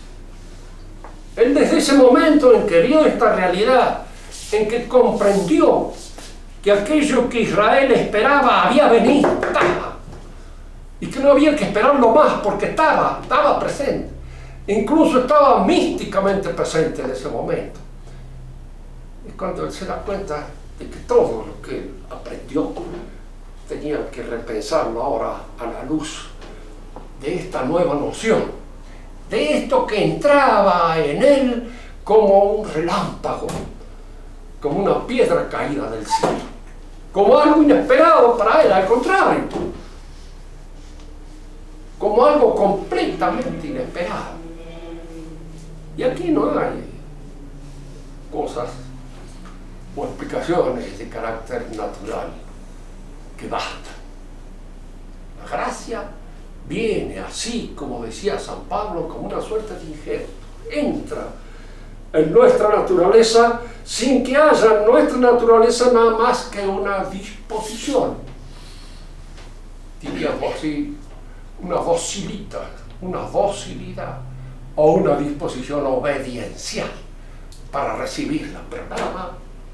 A: Él desde ese momento en que vio esta realidad, en que comprendió que aquello que Israel esperaba había venido, estaba, y que no había que esperarlo más porque estaba presente, incluso estaba místicamente presente en ese momento. Y cuando él se da cuenta de que todo lo que él aprendió tenía que repensarlo ahora a la luz de esta nueva noción, de esto que entraba en él como un relámpago, como una piedra caída del cielo, como algo inesperado para él, al contrario, como algo completamente inesperado. Y aquí no hay cosas o explicaciones de carácter natural que bastan. La gracia viene así, como decía San Pablo, como una suerte de injerto. Entra en nuestra naturaleza sin que haya en nuestra naturaleza nada más que una disposición, diríamos así, una docilidad o una disposición obediencial para recibirla, pero nada más.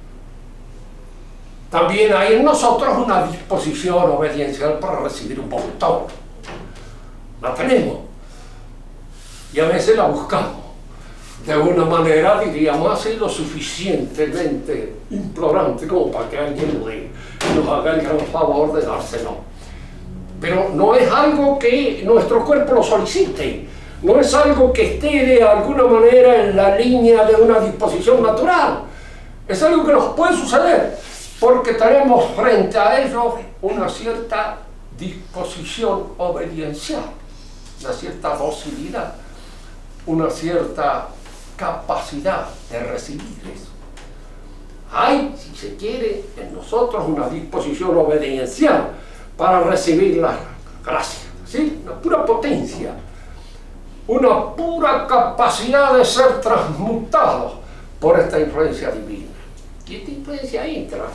A: También hay en nosotros una disposición obediencial para recibir un montón. La tenemos y a veces la buscamos de una manera, diríamos así, lo suficientemente implorante como para que alguien nos haga el gran favor de dárselo. Pero no es algo que nuestro cuerpo lo solicite, no es algo que esté de alguna manera en la línea de una disposición natural. Es algo que nos puede suceder porque tenemos frente a ello una cierta disposición obediencial, una cierta docilidad, una cierta capacidad de recibir eso. Hay, si se quiere, en nosotros una disposición obediencial para recibir la gracia, ¿sí? Una pura potencia, una pura capacidad de ser transmutados por esta influencia divina. Y esta influencia entra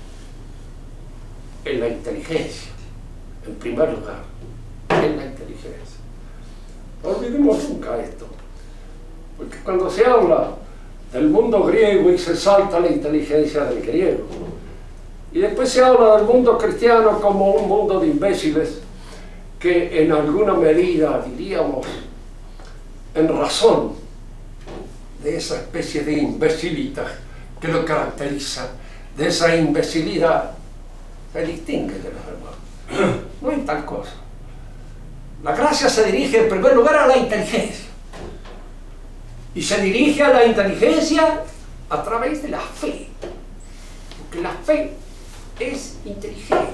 A: en la inteligencia, en primer lugar, en la inteligencia. No olvidemos nunca esto, porque cuando se habla del mundo griego y se salta la inteligencia del griego, y después se habla del mundo cristiano como un mundo de imbéciles que en alguna medida, diríamos, en razón de esa especie de imbecilidad que lo caracteriza, de esa imbecilidad se distingue de los demás. No hay tal cosa. La gracia se dirige en primer lugar a la inteligencia. Y se dirige a la inteligencia a través de la fe. Porque la fe es inteligente.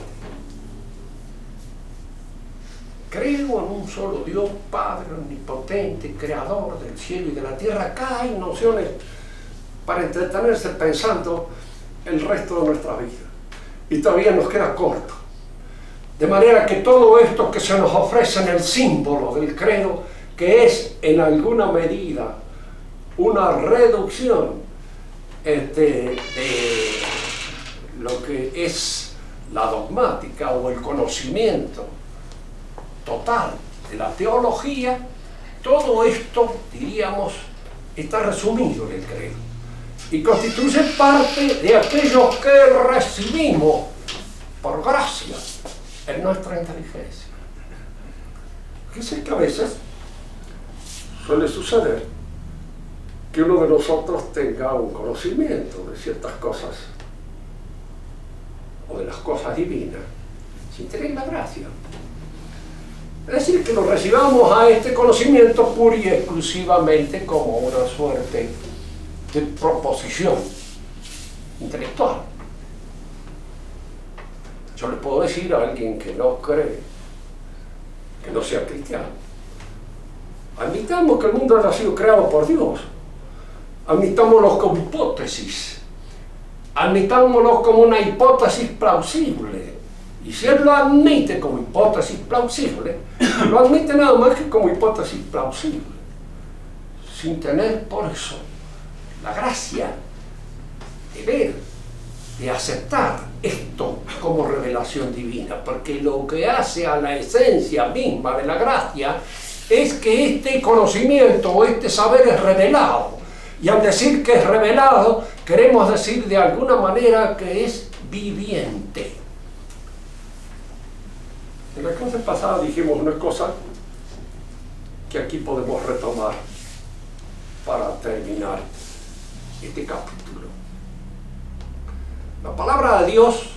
A: Creo en un solo Dios, Padre omnipotente, creador del cielo y de la tierra. Acá hay nociones para entretenerse pensando el resto de nuestra vida. Y todavía nos queda corto. De manera que todo esto que se nos ofrece en el símbolo del credo, que es en alguna medida una reducción de lo que es la dogmática o el conocimiento total de la teología, todo esto, diríamos, está resumido en el credo y constituye parte de aquello que recibimos por gracia en nuestra inteligencia. Fíjense que a veces suele suceder que uno de nosotros tenga un conocimiento de ciertas cosas o de las cosas divinas sin tener la gracia. Es decir, que lo recibamos a este conocimiento pura y exclusivamente como una suerte de proposición intelectual. Yo le puedo decir a alguien que no cree, que no sea cristiano, admitamos que el mundo haya sido creado por Dios, admitámoslo como hipótesis, admitámoslo como una hipótesis plausible. Y si él lo admite como hipótesis plausible, lo admite nada más que como hipótesis plausible, sin tener por eso la gracia de ver, de aceptar esto como revelación divina, porque lo que hace a la esencia misma de la gracia es que este conocimiento o este saber es revelado. Y al decir que es revelado, queremos decir de alguna manera que es viviente. En la clase pasada dijimos una cosa que aquí podemos retomar para terminar este capítulo. La palabra de Dios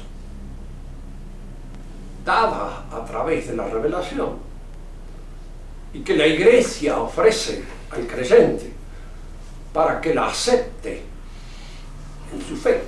A: dada a través de la revelación y que la Iglesia ofrece al creyente para que la acepte en su fe,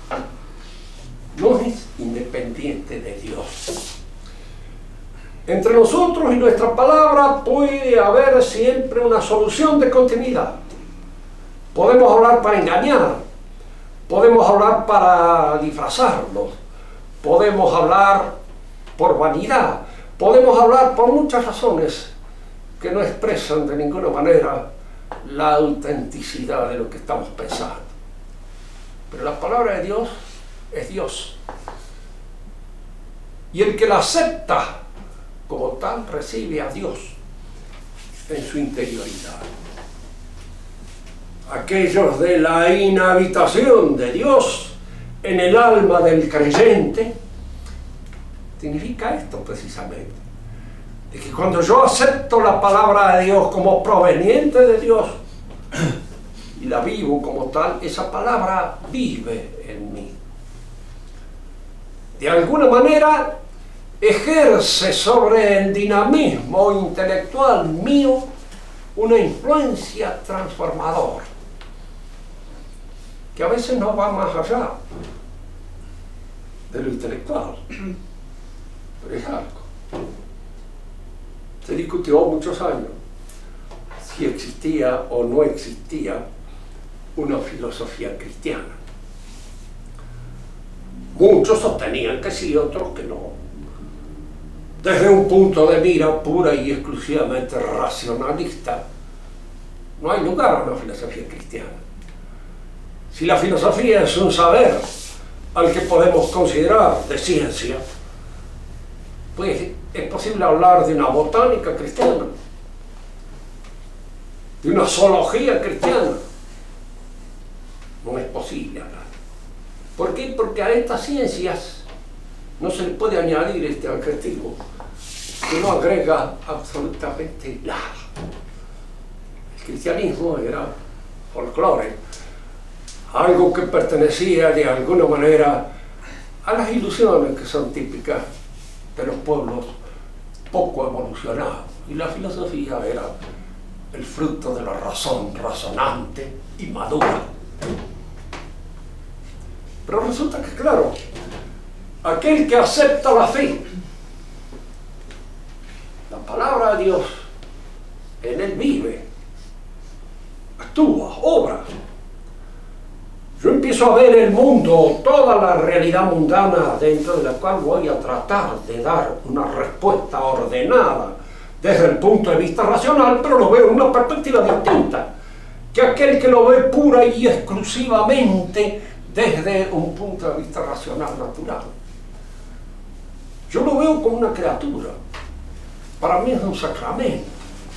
A: no es independiente de Dios. Entre nosotros y nuestra palabra puede haber siempre una solución de continuidad. Podemos hablar para engañar, podemos hablar para disfrazarnos, podemos hablar por vanidad, podemos hablar por muchas razones que no expresan de ninguna manera la autenticidad de lo que estamos pensando. Pero la palabra de Dios es Dios. Y el que la acepta como tal recibe a Dios en su interioridad. Aquellos de la inhabitación de Dios en el alma del creyente, significa esto precisamente, de que cuando yo acepto la palabra de Dios como proveniente de Dios y la vivo como tal, esa palabra vive en mí. De alguna manera ejerce sobre el dinamismo intelectual mío una influencia transformadora, que a veces no va más allá de lo intelectual, pero es algo. Se discutió muchos años si existía o no existía una filosofía cristiana. Muchos sostenían que sí, otros que no. Desde un punto de mira pura y exclusivamente racionalista, no hay lugar a una filosofía cristiana. Si la filosofía es un saber al que podemos considerar de ciencia, pues es posible hablar de una botánica cristiana, de una zoología cristiana. No es posible hablar. ¿Por qué? Porque a estas ciencias no se le puede añadir este adjetivo que no agrega absolutamente nada. El cristianismo era folclore, algo que pertenecía de alguna manera a las ilusiones que son típicas de los pueblos poco evolucionados, y la filosofía era el fruto de la razón razonante y madura. Pero resulta que, claro, aquel que acepta la fe, la palabra de Dios, en él vive, actúa, obra. Yo empiezo a ver el mundo, toda la realidad mundana dentro de la cual voy a tratar de dar una respuesta ordenada desde el punto de vista racional, pero lo veo en una perspectiva distinta que aquel que lo ve pura y exclusivamente desde un punto de vista racional natural. Yo lo veo como una criatura. Para mí es un sacramento.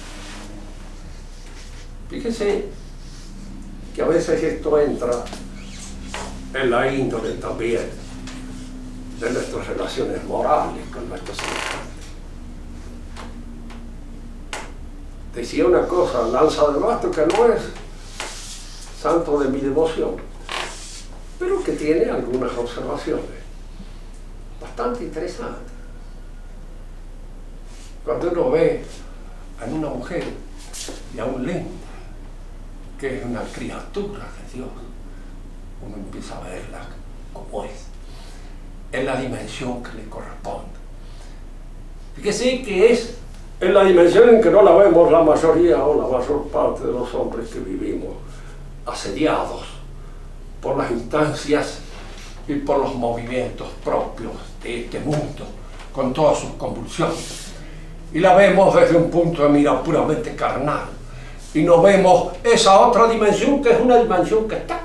A: Fíjese que a veces esto entra en la índole también de nuestras relaciones morales con nuestros semejantes. Decía una cosa Lanza de Basto, que no es santo de mi devoción, pero que tiene algunas observaciones bastante interesantes. Cuando uno ve en una mujer y aún lenta, que es una criatura de Dios, uno empieza a verla como es, en la dimensión que le corresponde. Fíjese que es en la dimensión en que no la vemos la mayoría o la mayor parte de los hombres que vivimos asediados por las instancias y por los movimientos propios de este mundo, con todas sus convulsiones. Y la vemos desde un punto de mira puramente carnal. Y no vemos esa otra dimensión, que es una dimensión que está.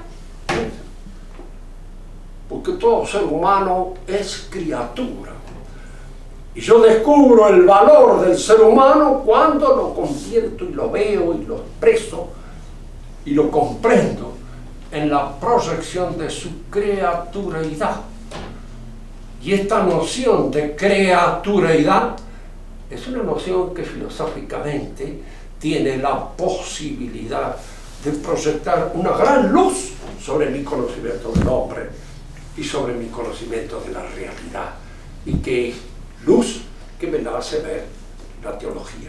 A: Porque todo ser humano es criatura. Y yo descubro el valor del ser humano cuando lo convierto y lo veo y lo expreso y lo comprendo en la proyección de su criaturalidad, Y esta noción de criatureidad es una noción que filosóficamente tiene la posibilidad de proyectar una gran luz sobre mi conocimiento del hombre y sobre mi conocimiento de la realidad, y que es luz que me la hace ver la teología.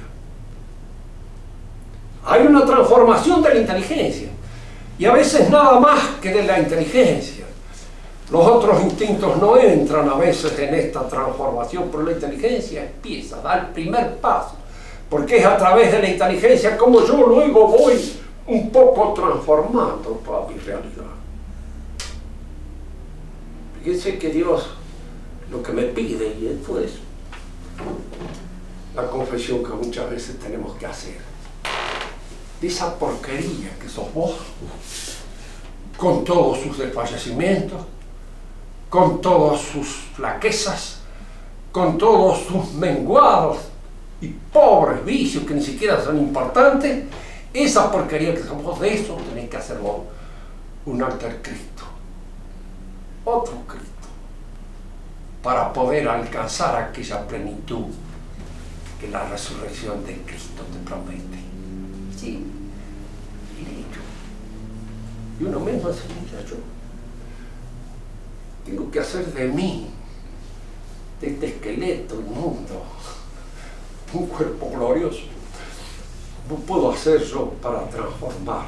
A: Hay una transformación de la inteligencia, y a veces nada más que de la inteligencia. Los otros instintos no entran a veces en esta transformación, pero la inteligencia empieza, da el primer paso, porque es a través de la inteligencia como yo luego voy un poco transformando toda mi realidad. Fíjense que Dios lo que me pide, y esto es la confesión que muchas veces tenemos que hacer, de esa porquería que sos vos, con todos sus desfallecimientos, con todas sus flaquezas, con todos sus menguados y pobres vicios que ni siquiera son importantes, esa porquería que sos vos, de eso tenés que hacer vos un alter Cristo, otro Cristo, para poder alcanzar aquella plenitud que la resurrección de Cristo te promete. Sí, derecho. Y uno mismo se mira, yo tengo que hacer de mí, de este esqueleto inmundo, un cuerpo glorioso. ¿Cómo puedo hacer yo para transformar?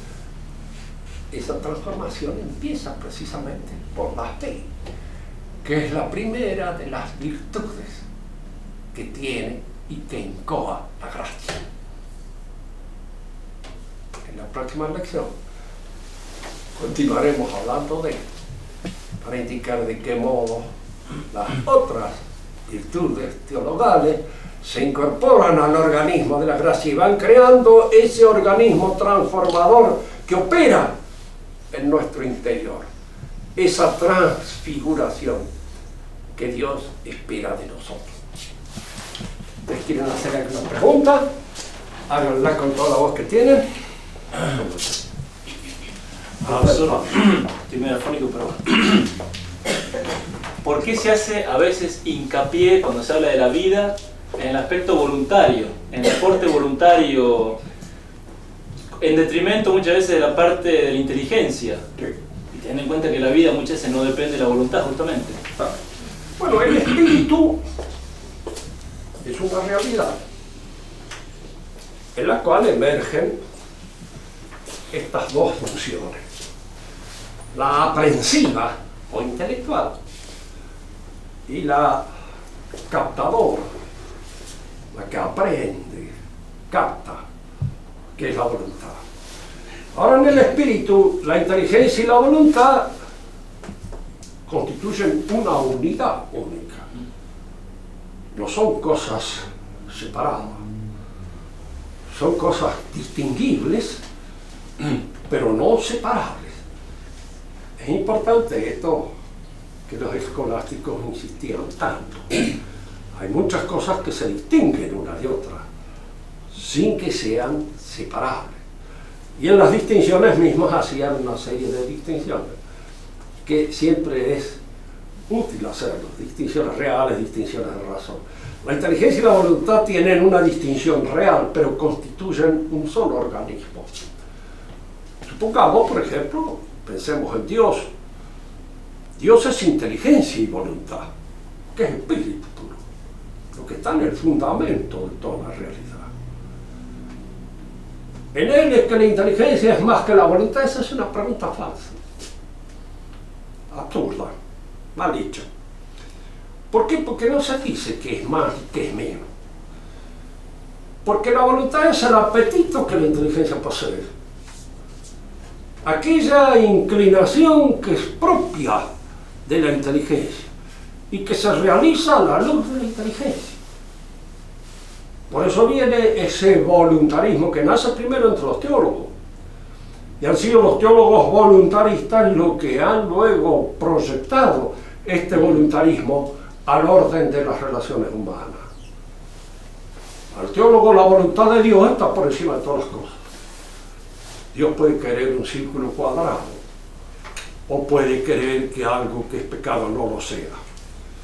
A: Esa transformación empieza precisamente por la fe, que es la primera de las virtudes que tiene y que incoa la gracia. En la próxima lección continuaremos hablando de, para indicar de qué modo las otras virtudes teologales se incorporan al organismo de la gracia y van creando ese organismo transformador que opera en nuestro interior, esa transfiguración que Dios espera de nosotros. ¿Ustedes quieren hacer alguna pregunta? Háganla con toda la voz que tienen.
B: Profesor, estoy medio afónico, pero ¿por qué se hace a veces hincapié cuando se habla de la vida en el aspecto voluntario, en el aporte voluntario, en detrimento muchas veces de la parte de la inteligencia?
A: Sí.
B: Y teniendo en cuenta que la vida muchas veces no depende de la voluntad, justamente.
A: Bueno, el espíritu es una realidad en la cual emergen estas dos funciones: la aprensiva o intelectual y la captadora, la que aprende, capta, que es la voluntad. Ahora, en el espíritu, la inteligencia y la voluntad constituyen una unidad única. No son cosas separadas, son cosas distinguibles, pero no separables. Es importante esto que los escolásticos insistieron tanto. Hay muchas cosas que se distinguen una de otra, sin que sean separables. Y en las distinciones mismas hacían una serie de distinciones, que siempre es útil hacerlo, distinciones reales, distinciones de razón. La inteligencia y la voluntad tienen una distinción real, pero constituyen un solo organismo. Supongamos, por ejemplo, pensemos en Dios. Dios es inteligencia y voluntad, que es espíritu puro, lo que está en el fundamento de toda la realidad. En él es que la inteligencia es más que la voluntad. Esa es una pregunta falsa, absurda, mal dicha. ¿Por qué? Porque no se dice que es más y que es menos. Porque la voluntad es el apetito que la inteligencia posee, aquella inclinación que es propia de la inteligencia y que se realiza a la luz de la inteligencia. Por eso viene ese voluntarismo que nace primero entre los teólogos, y han sido los teólogos voluntaristas los que han luego proyectado este voluntarismo al orden de las relaciones humanas. Al teólogo la voluntad de Dios está por encima de todas las cosas. Dios puede querer un círculo cuadrado, o puede querer que algo que es pecado no lo sea.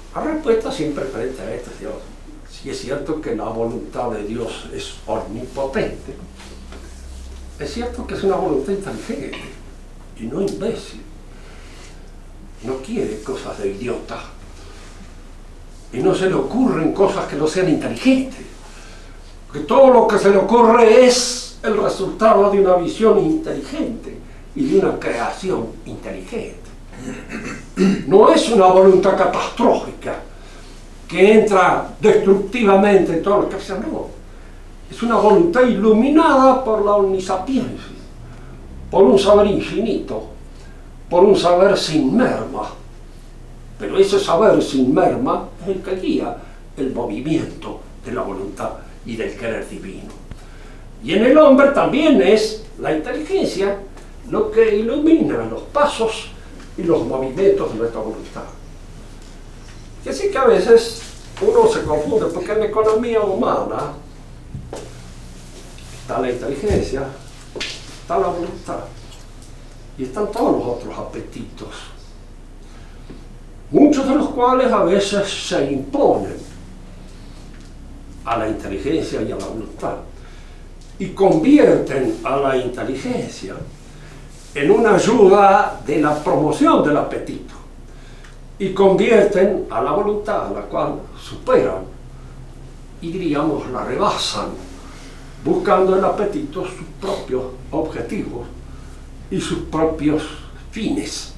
A: La respuesta siempre frente a esto es Dios. Si es cierto que la voluntad de Dios es omnipotente, es cierto que es una voluntad inteligente y no imbécil. No quiere cosas de idiota. Y no se le ocurren cosas que no sean inteligentes. Porque todo lo que se le ocurre es el resultado de una visión inteligente y de una creación inteligente. No es una voluntad catastrófica que entra destructivamente en todo lo que hace, no. Es una voluntad iluminada por la omnisapiencia, por un saber infinito, por un saber sin merma. Pero ese saber sin merma es el que guía el movimiento de la voluntad y del querer divino. Y en el hombre también es la inteligencia lo que ilumina los pasos y los movimientos de nuestra voluntad. Y así que a veces uno se confunde, porque en la economía humana está la inteligencia, está la voluntad y están todos los otros apetitos, muchos de los cuales a veces se imponen a la inteligencia y a la voluntad y convierten a la inteligencia en una ayuda de la promoción del apetito y convierten a la voluntad, a la cual superan y diríamos la rebasan, buscando el apetito sus propios objetivos y sus propios fines,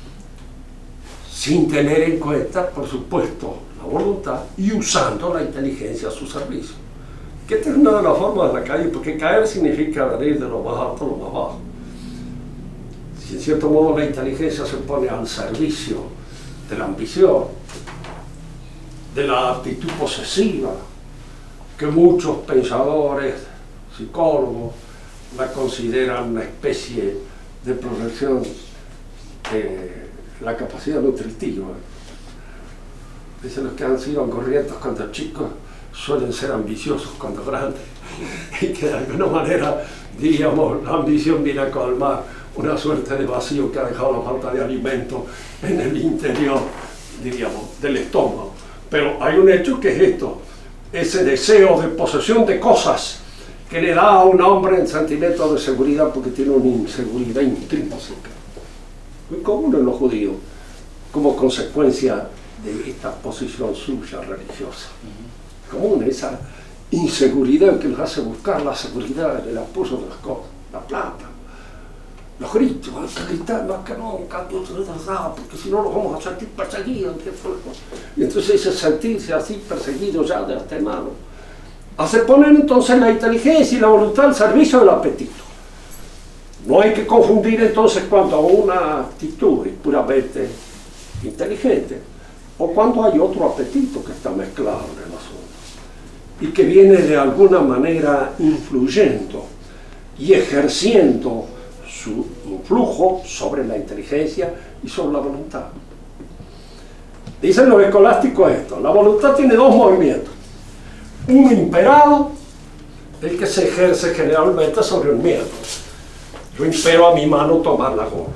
A: sin tener en cuenta, por supuesto, la voluntad y usando la inteligencia a su servicio. Que esta es una de las formas de la caída, porque caer significa venir de lo más alto a lo más bajo. Si en cierto modo la inteligencia se pone al servicio de la ambición, de la actitud posesiva, que muchos pensadores, psicólogos, la consideran una especie de progresión de la capacidad nutritiva. Dicen los que han sido angurrientos cuando chicos suelen ser ambiciosos cuando grandes, y que de alguna manera, diríamos, la ambición viene a colmar una suerte de vacío que ha dejado la falta de alimento en el interior, diríamos, del estómago. Pero hay un hecho que es esto, ese deseo de posesión de cosas que le da a un hombre el sentimiento de seguridad, porque tiene una inseguridad intrínseca, muy común en los judíos, como consecuencia de esta posición suya religiosa. Común esa inseguridad que nos hace buscar la seguridad en el apoyo de las cosas, la plata, los gritos, hay que gritar más que nunca, porque si no nos vamos a sentir perseguidos. Y entonces ese sentirse así perseguido ya de antemano hace poner entonces la inteligencia y la voluntad al servicio del apetito. No hay que confundir entonces cuando una actitud es puramente inteligente o cuando hay otro apetito que está mezclado en el asunto y que viene de alguna manera influyendo y ejerciendo su influjo sobre la inteligencia y sobre la voluntad. Dicen los escolásticos esto: la voluntad tiene dos movimientos, uno imperado, el que se ejerce generalmente sobre un miedo. Yo impero a mi mano tomar la gorra,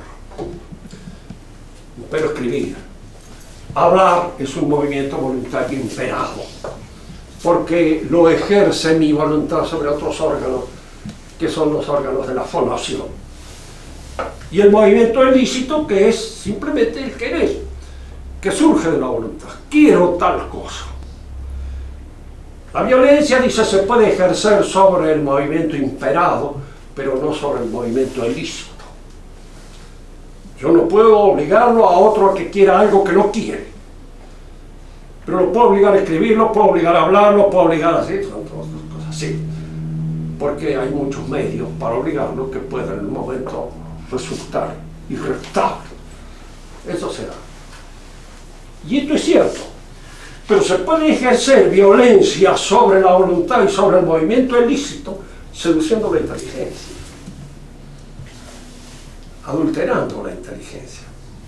A: impero escribir. Hablar es un movimiento voluntario imperado, porque lo ejerce mi voluntad sobre otros órganos, que son los órganos de la fonación. Y el movimiento ilícito, que es simplemente el querer, que surge de la voluntad. Quiero tal cosa. La violencia, dice, se puede ejercer sobre el movimiento imperado, pero no sobre el movimiento ilícito. Yo no puedo obligarlo a otro a que quiera algo que no quiere, pero lo puedo obligar a escribir, lo puedo obligar a hablar, lo puedo obligar a hacer, son todas las cosas así, porque hay muchos medios para obligarlo que pueden en un momento resultar irrespetable. Eso será. Y esto es cierto, pero se puede ejercer violencia sobre la voluntad y sobre el movimiento ilícito seduciendo la inteligencia, adulterando la inteligencia.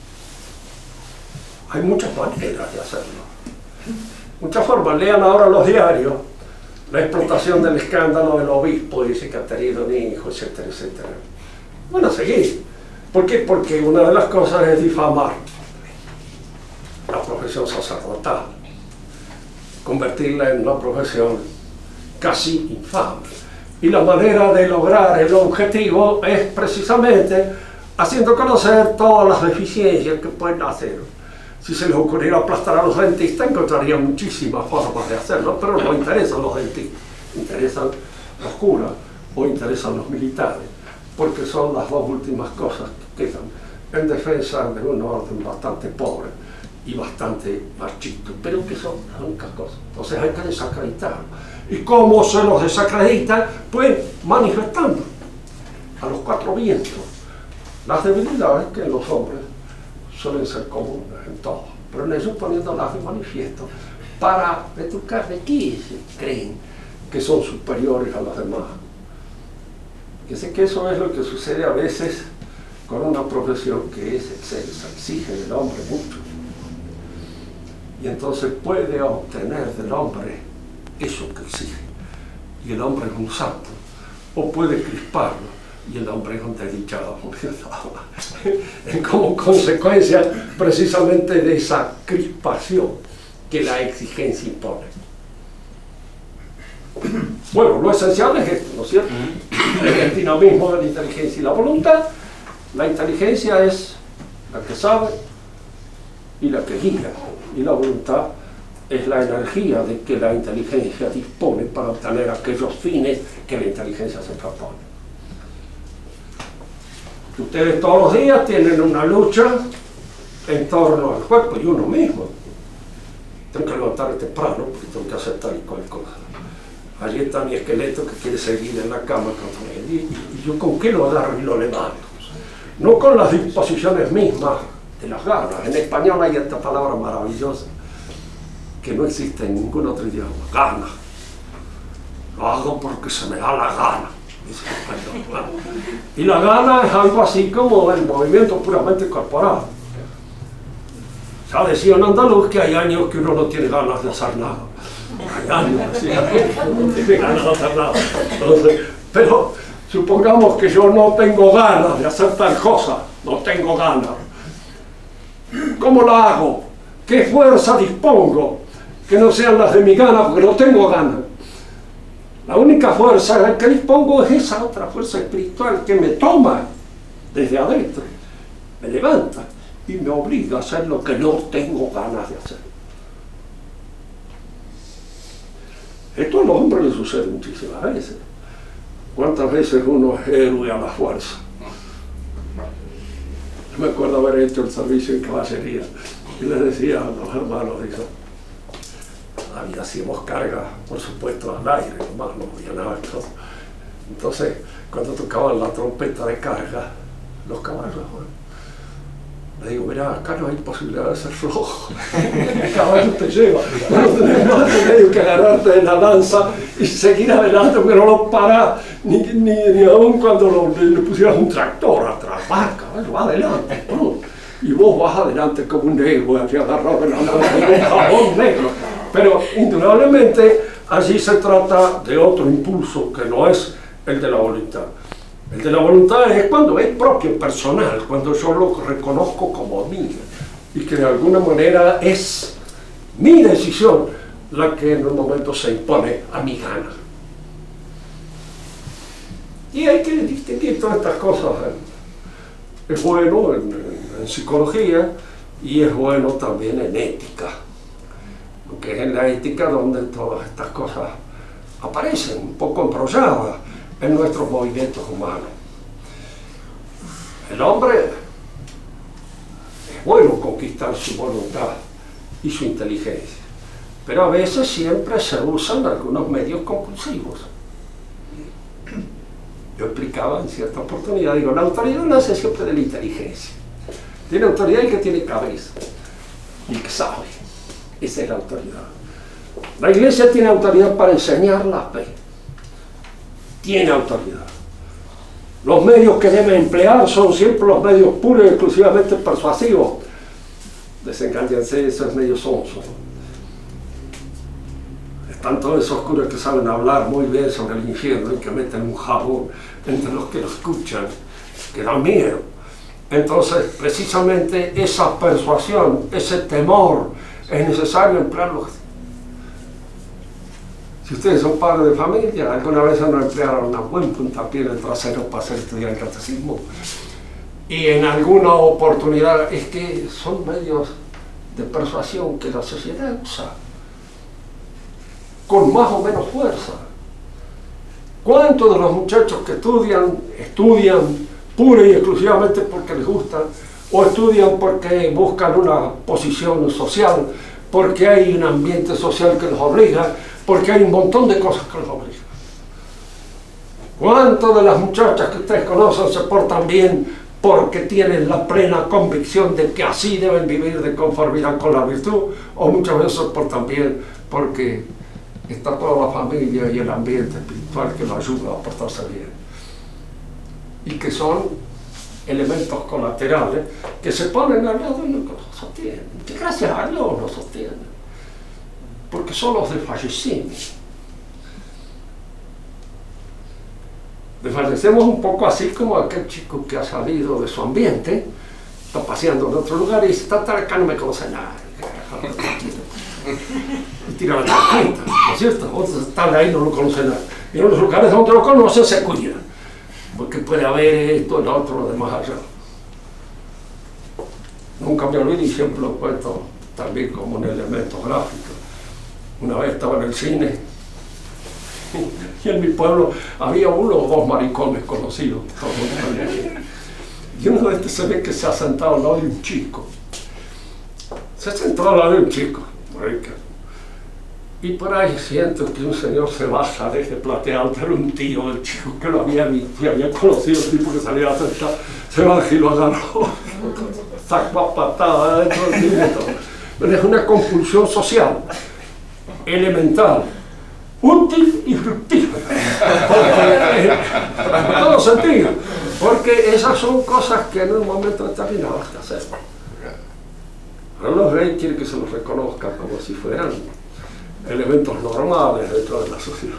A: Hay muchas maneras de hacerlo, muchas formas. Lean ahora los diarios la explotación del escándalo del obispo, dice que ha tenido un hijo, etcétera, etcétera. Van a seguir. ¿Por qué? Porque una de las cosas es difamar la profesión profesión sacerdotal, convertirla en una profesión casi infame. Y la manera de lograr el objetivo es precisamente haciendo conocer todas las deficiencias que pueden hacer. Si se les ocurriera aplastar a los dentistas, encontrarían muchísimas formas de hacerlo, pero no interesan los dentistas, interesan los curas o interesan los militares, porque son las dos últimas cosas que quedan en defensa de un orden bastante pobre y bastante marchito, pero que son las únicas cosas. Entonces hay que desacreditarlo. ¿Y cómo se los desacredita? Pues manifestando a los cuatro vientos las debilidades que en los hombres suelen ser comunes en todos, pero en ellos poniéndolas de manifiesto para educar de qué creen que son superiores a los demás. Fíjense que eso es lo que sucede a veces con una profesión que es excelsa, exige del hombre mucho. Y entonces puede obtener del hombre eso que exige, y el hombre es un santo, o puede crisparlo, y el hombre es un desdichado, como consecuencia precisamente de esa crispación que la exigencia impone. Bueno, lo esencial es esto, ¿no es cierto? El dinamismo de la inteligencia y la voluntad. La inteligencia es la que sabe y la que guía, y la voluntad es la energía de que la inteligencia dispone para obtener aquellos fines que la inteligencia se propone. Ustedes todos los días tienen una lucha en torno al cuerpo y uno mismo. Tengo que levantarme temprano porque tengo que hacer tal y cual cosa. Allí está mi esqueleto que quiere seguir en la cama y yo con qué lo agarro y lo levanto. No con las disposiciones mismas de las ganas. En español hay esta palabra maravillosa que no existe en ningún otro idioma, gana. Lo hago porque se me da la gana, dice el español. Y la gana es algo así como el movimiento puramente corporal. Ya decía un andaluz que hay años que uno no tiene ganas de hacer nada. Hay años, decía, no tiene ganas de hacer nada. Entonces, pero supongamos que yo no tengo ganas de hacer tal cosa, no tengo ganas. ¿Cómo la hago? ¿Qué fuerza dispongo? Que no sean las de mi gana, porque no tengo ganas. La única fuerza que dispongo es esa otra fuerza espiritual que me toma desde adentro, me levanta y me obliga a hacer lo que no tengo ganas de hacer. Esto a los hombres les sucede muchísimas veces. ¿Cuántas veces uno es héroe a la fuerza? Yo me acuerdo haber hecho el servicio en caballería y les decía a los hermanos, digo, todavía hacíamos carga, por supuesto, al aire, nomás no había nada. Entonces, cuando tocaban la trompeta de carga, los caballos, le digo, mirá, acá no hay posibilidad de ser flojo, el caballo te lleva, no tenés más remedio que agarrarte de la lanza y seguir adelante, porque no lo parás, ni aún cuando le pusieras un tractor atrás, va, el caballo va adelante, ¿no? Y vos vas adelante como un negro, así agarrado de la lanza, como un jabón negro. Pero indudablemente allí se trata de otro impulso que no es el de la voluntad. El de la voluntad es cuando es propio, personal, cuando yo lo reconozco como mío y que de alguna manera es mi decisión la que en un momento se impone a mi gana. Y hay que distinguir todas estas cosas. Es bueno en psicología y es bueno también en ética, porque es en la ética donde todas estas cosas aparecen, un poco embrolladas en nuestros movimientos humanos. El hombre es bueno conquistar su voluntad y su inteligencia, pero a veces siempre se usan algunos medios compulsivos. Yo explicaba en cierta oportunidad, digo, la autoridad nace siempre de la inteligencia. Tiene autoridad el que tiene cabeza y que sabe. Esa es la autoridad. La iglesia tiene autoridad para enseñar la fe. Tiene autoridad. Los medios que debe emplear son siempre los medios puros y exclusivamente persuasivos. Desengáñense de esos medios sonsos. Están todos esos curas que saben hablar muy bien sobre el infierno y que meten un jabón entre los que lo escuchan, que dan miedo. Entonces, precisamente esa persuasión, ese temor, es necesario emplearlos. Si ustedes son padres de familia, alguna vez han empleado una buen puntapié en el trasero para hacer estudiar el catecismo. Y en alguna oportunidad es que son medios de persuasión que la sociedad usa con más o menos fuerza. ¿Cuántos de los muchachos que estudian pura y exclusivamente porque les gusta, o estudian porque buscan una posición social, porque hay un ambiente social que los obliga, porque hay un montón de cosas que los obligan? ¿Cuántas de las muchachas que ustedes conocen se portan bien porque tienen la plena convicción de que así deben vivir de conformidad con la virtud, o muchas veces se portan bien porque está toda la familia y el ambiente espiritual que lo ayuda a portarse bien? Y que son elementos colaterales que se ponen al lado y no los sostienen, que gracias a Dios los sostienen, porque son los desfallecimos. Desfallecemos un poco así como aquel chico que ha salido de su ambiente, está paseando en otro lugar y dice: está acá, no me conoce nada. Y tira la tarjeta, ¿no es cierto? Otros están ahí, no lo conocen nada. Y en los lugares donde lo conocen se cuidan, porque puede haber esto, el otro, lo demás allá. Nunca me olvido y siempre lo cuento también como un elemento gráfico. Una vez estaba en el cine y en mi pueblo había uno o dos maricones conocidos. Y uno de estos se ve que se ha sentado al lado de un chico. Se sentó al lado de un chico, marica. Y por ahí siento que un señor se baja desde plateado, era un tío del chico que lo había visto y había conocido, el tipo que salía a sentar, se baja y lo agarró, sacó a patada dentro del cine. Pero es una compulsión social, elemental, útil y fructífera, en todo sentido, porque esas son cosas que en un momento determinado hay que hacer. Pero los reyes quieren que se los reconozca como si fueran elementos normales dentro de la sociedad.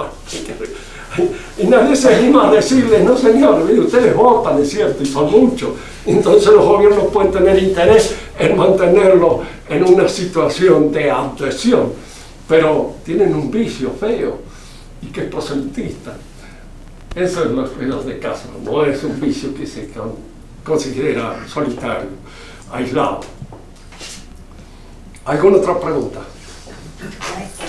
A: Y nadie se anima a decirles: no señor, ustedes votan, es cierto, y son muchos. Entonces los gobiernos pueden tener interés en mantenerlo en una situación de adhesión, pero tienen un vicio feo y que es proselitista. Eso es los pedos de caso, no es un vicio que se considera solitario, aislado. ¿Alguna otra pregunta?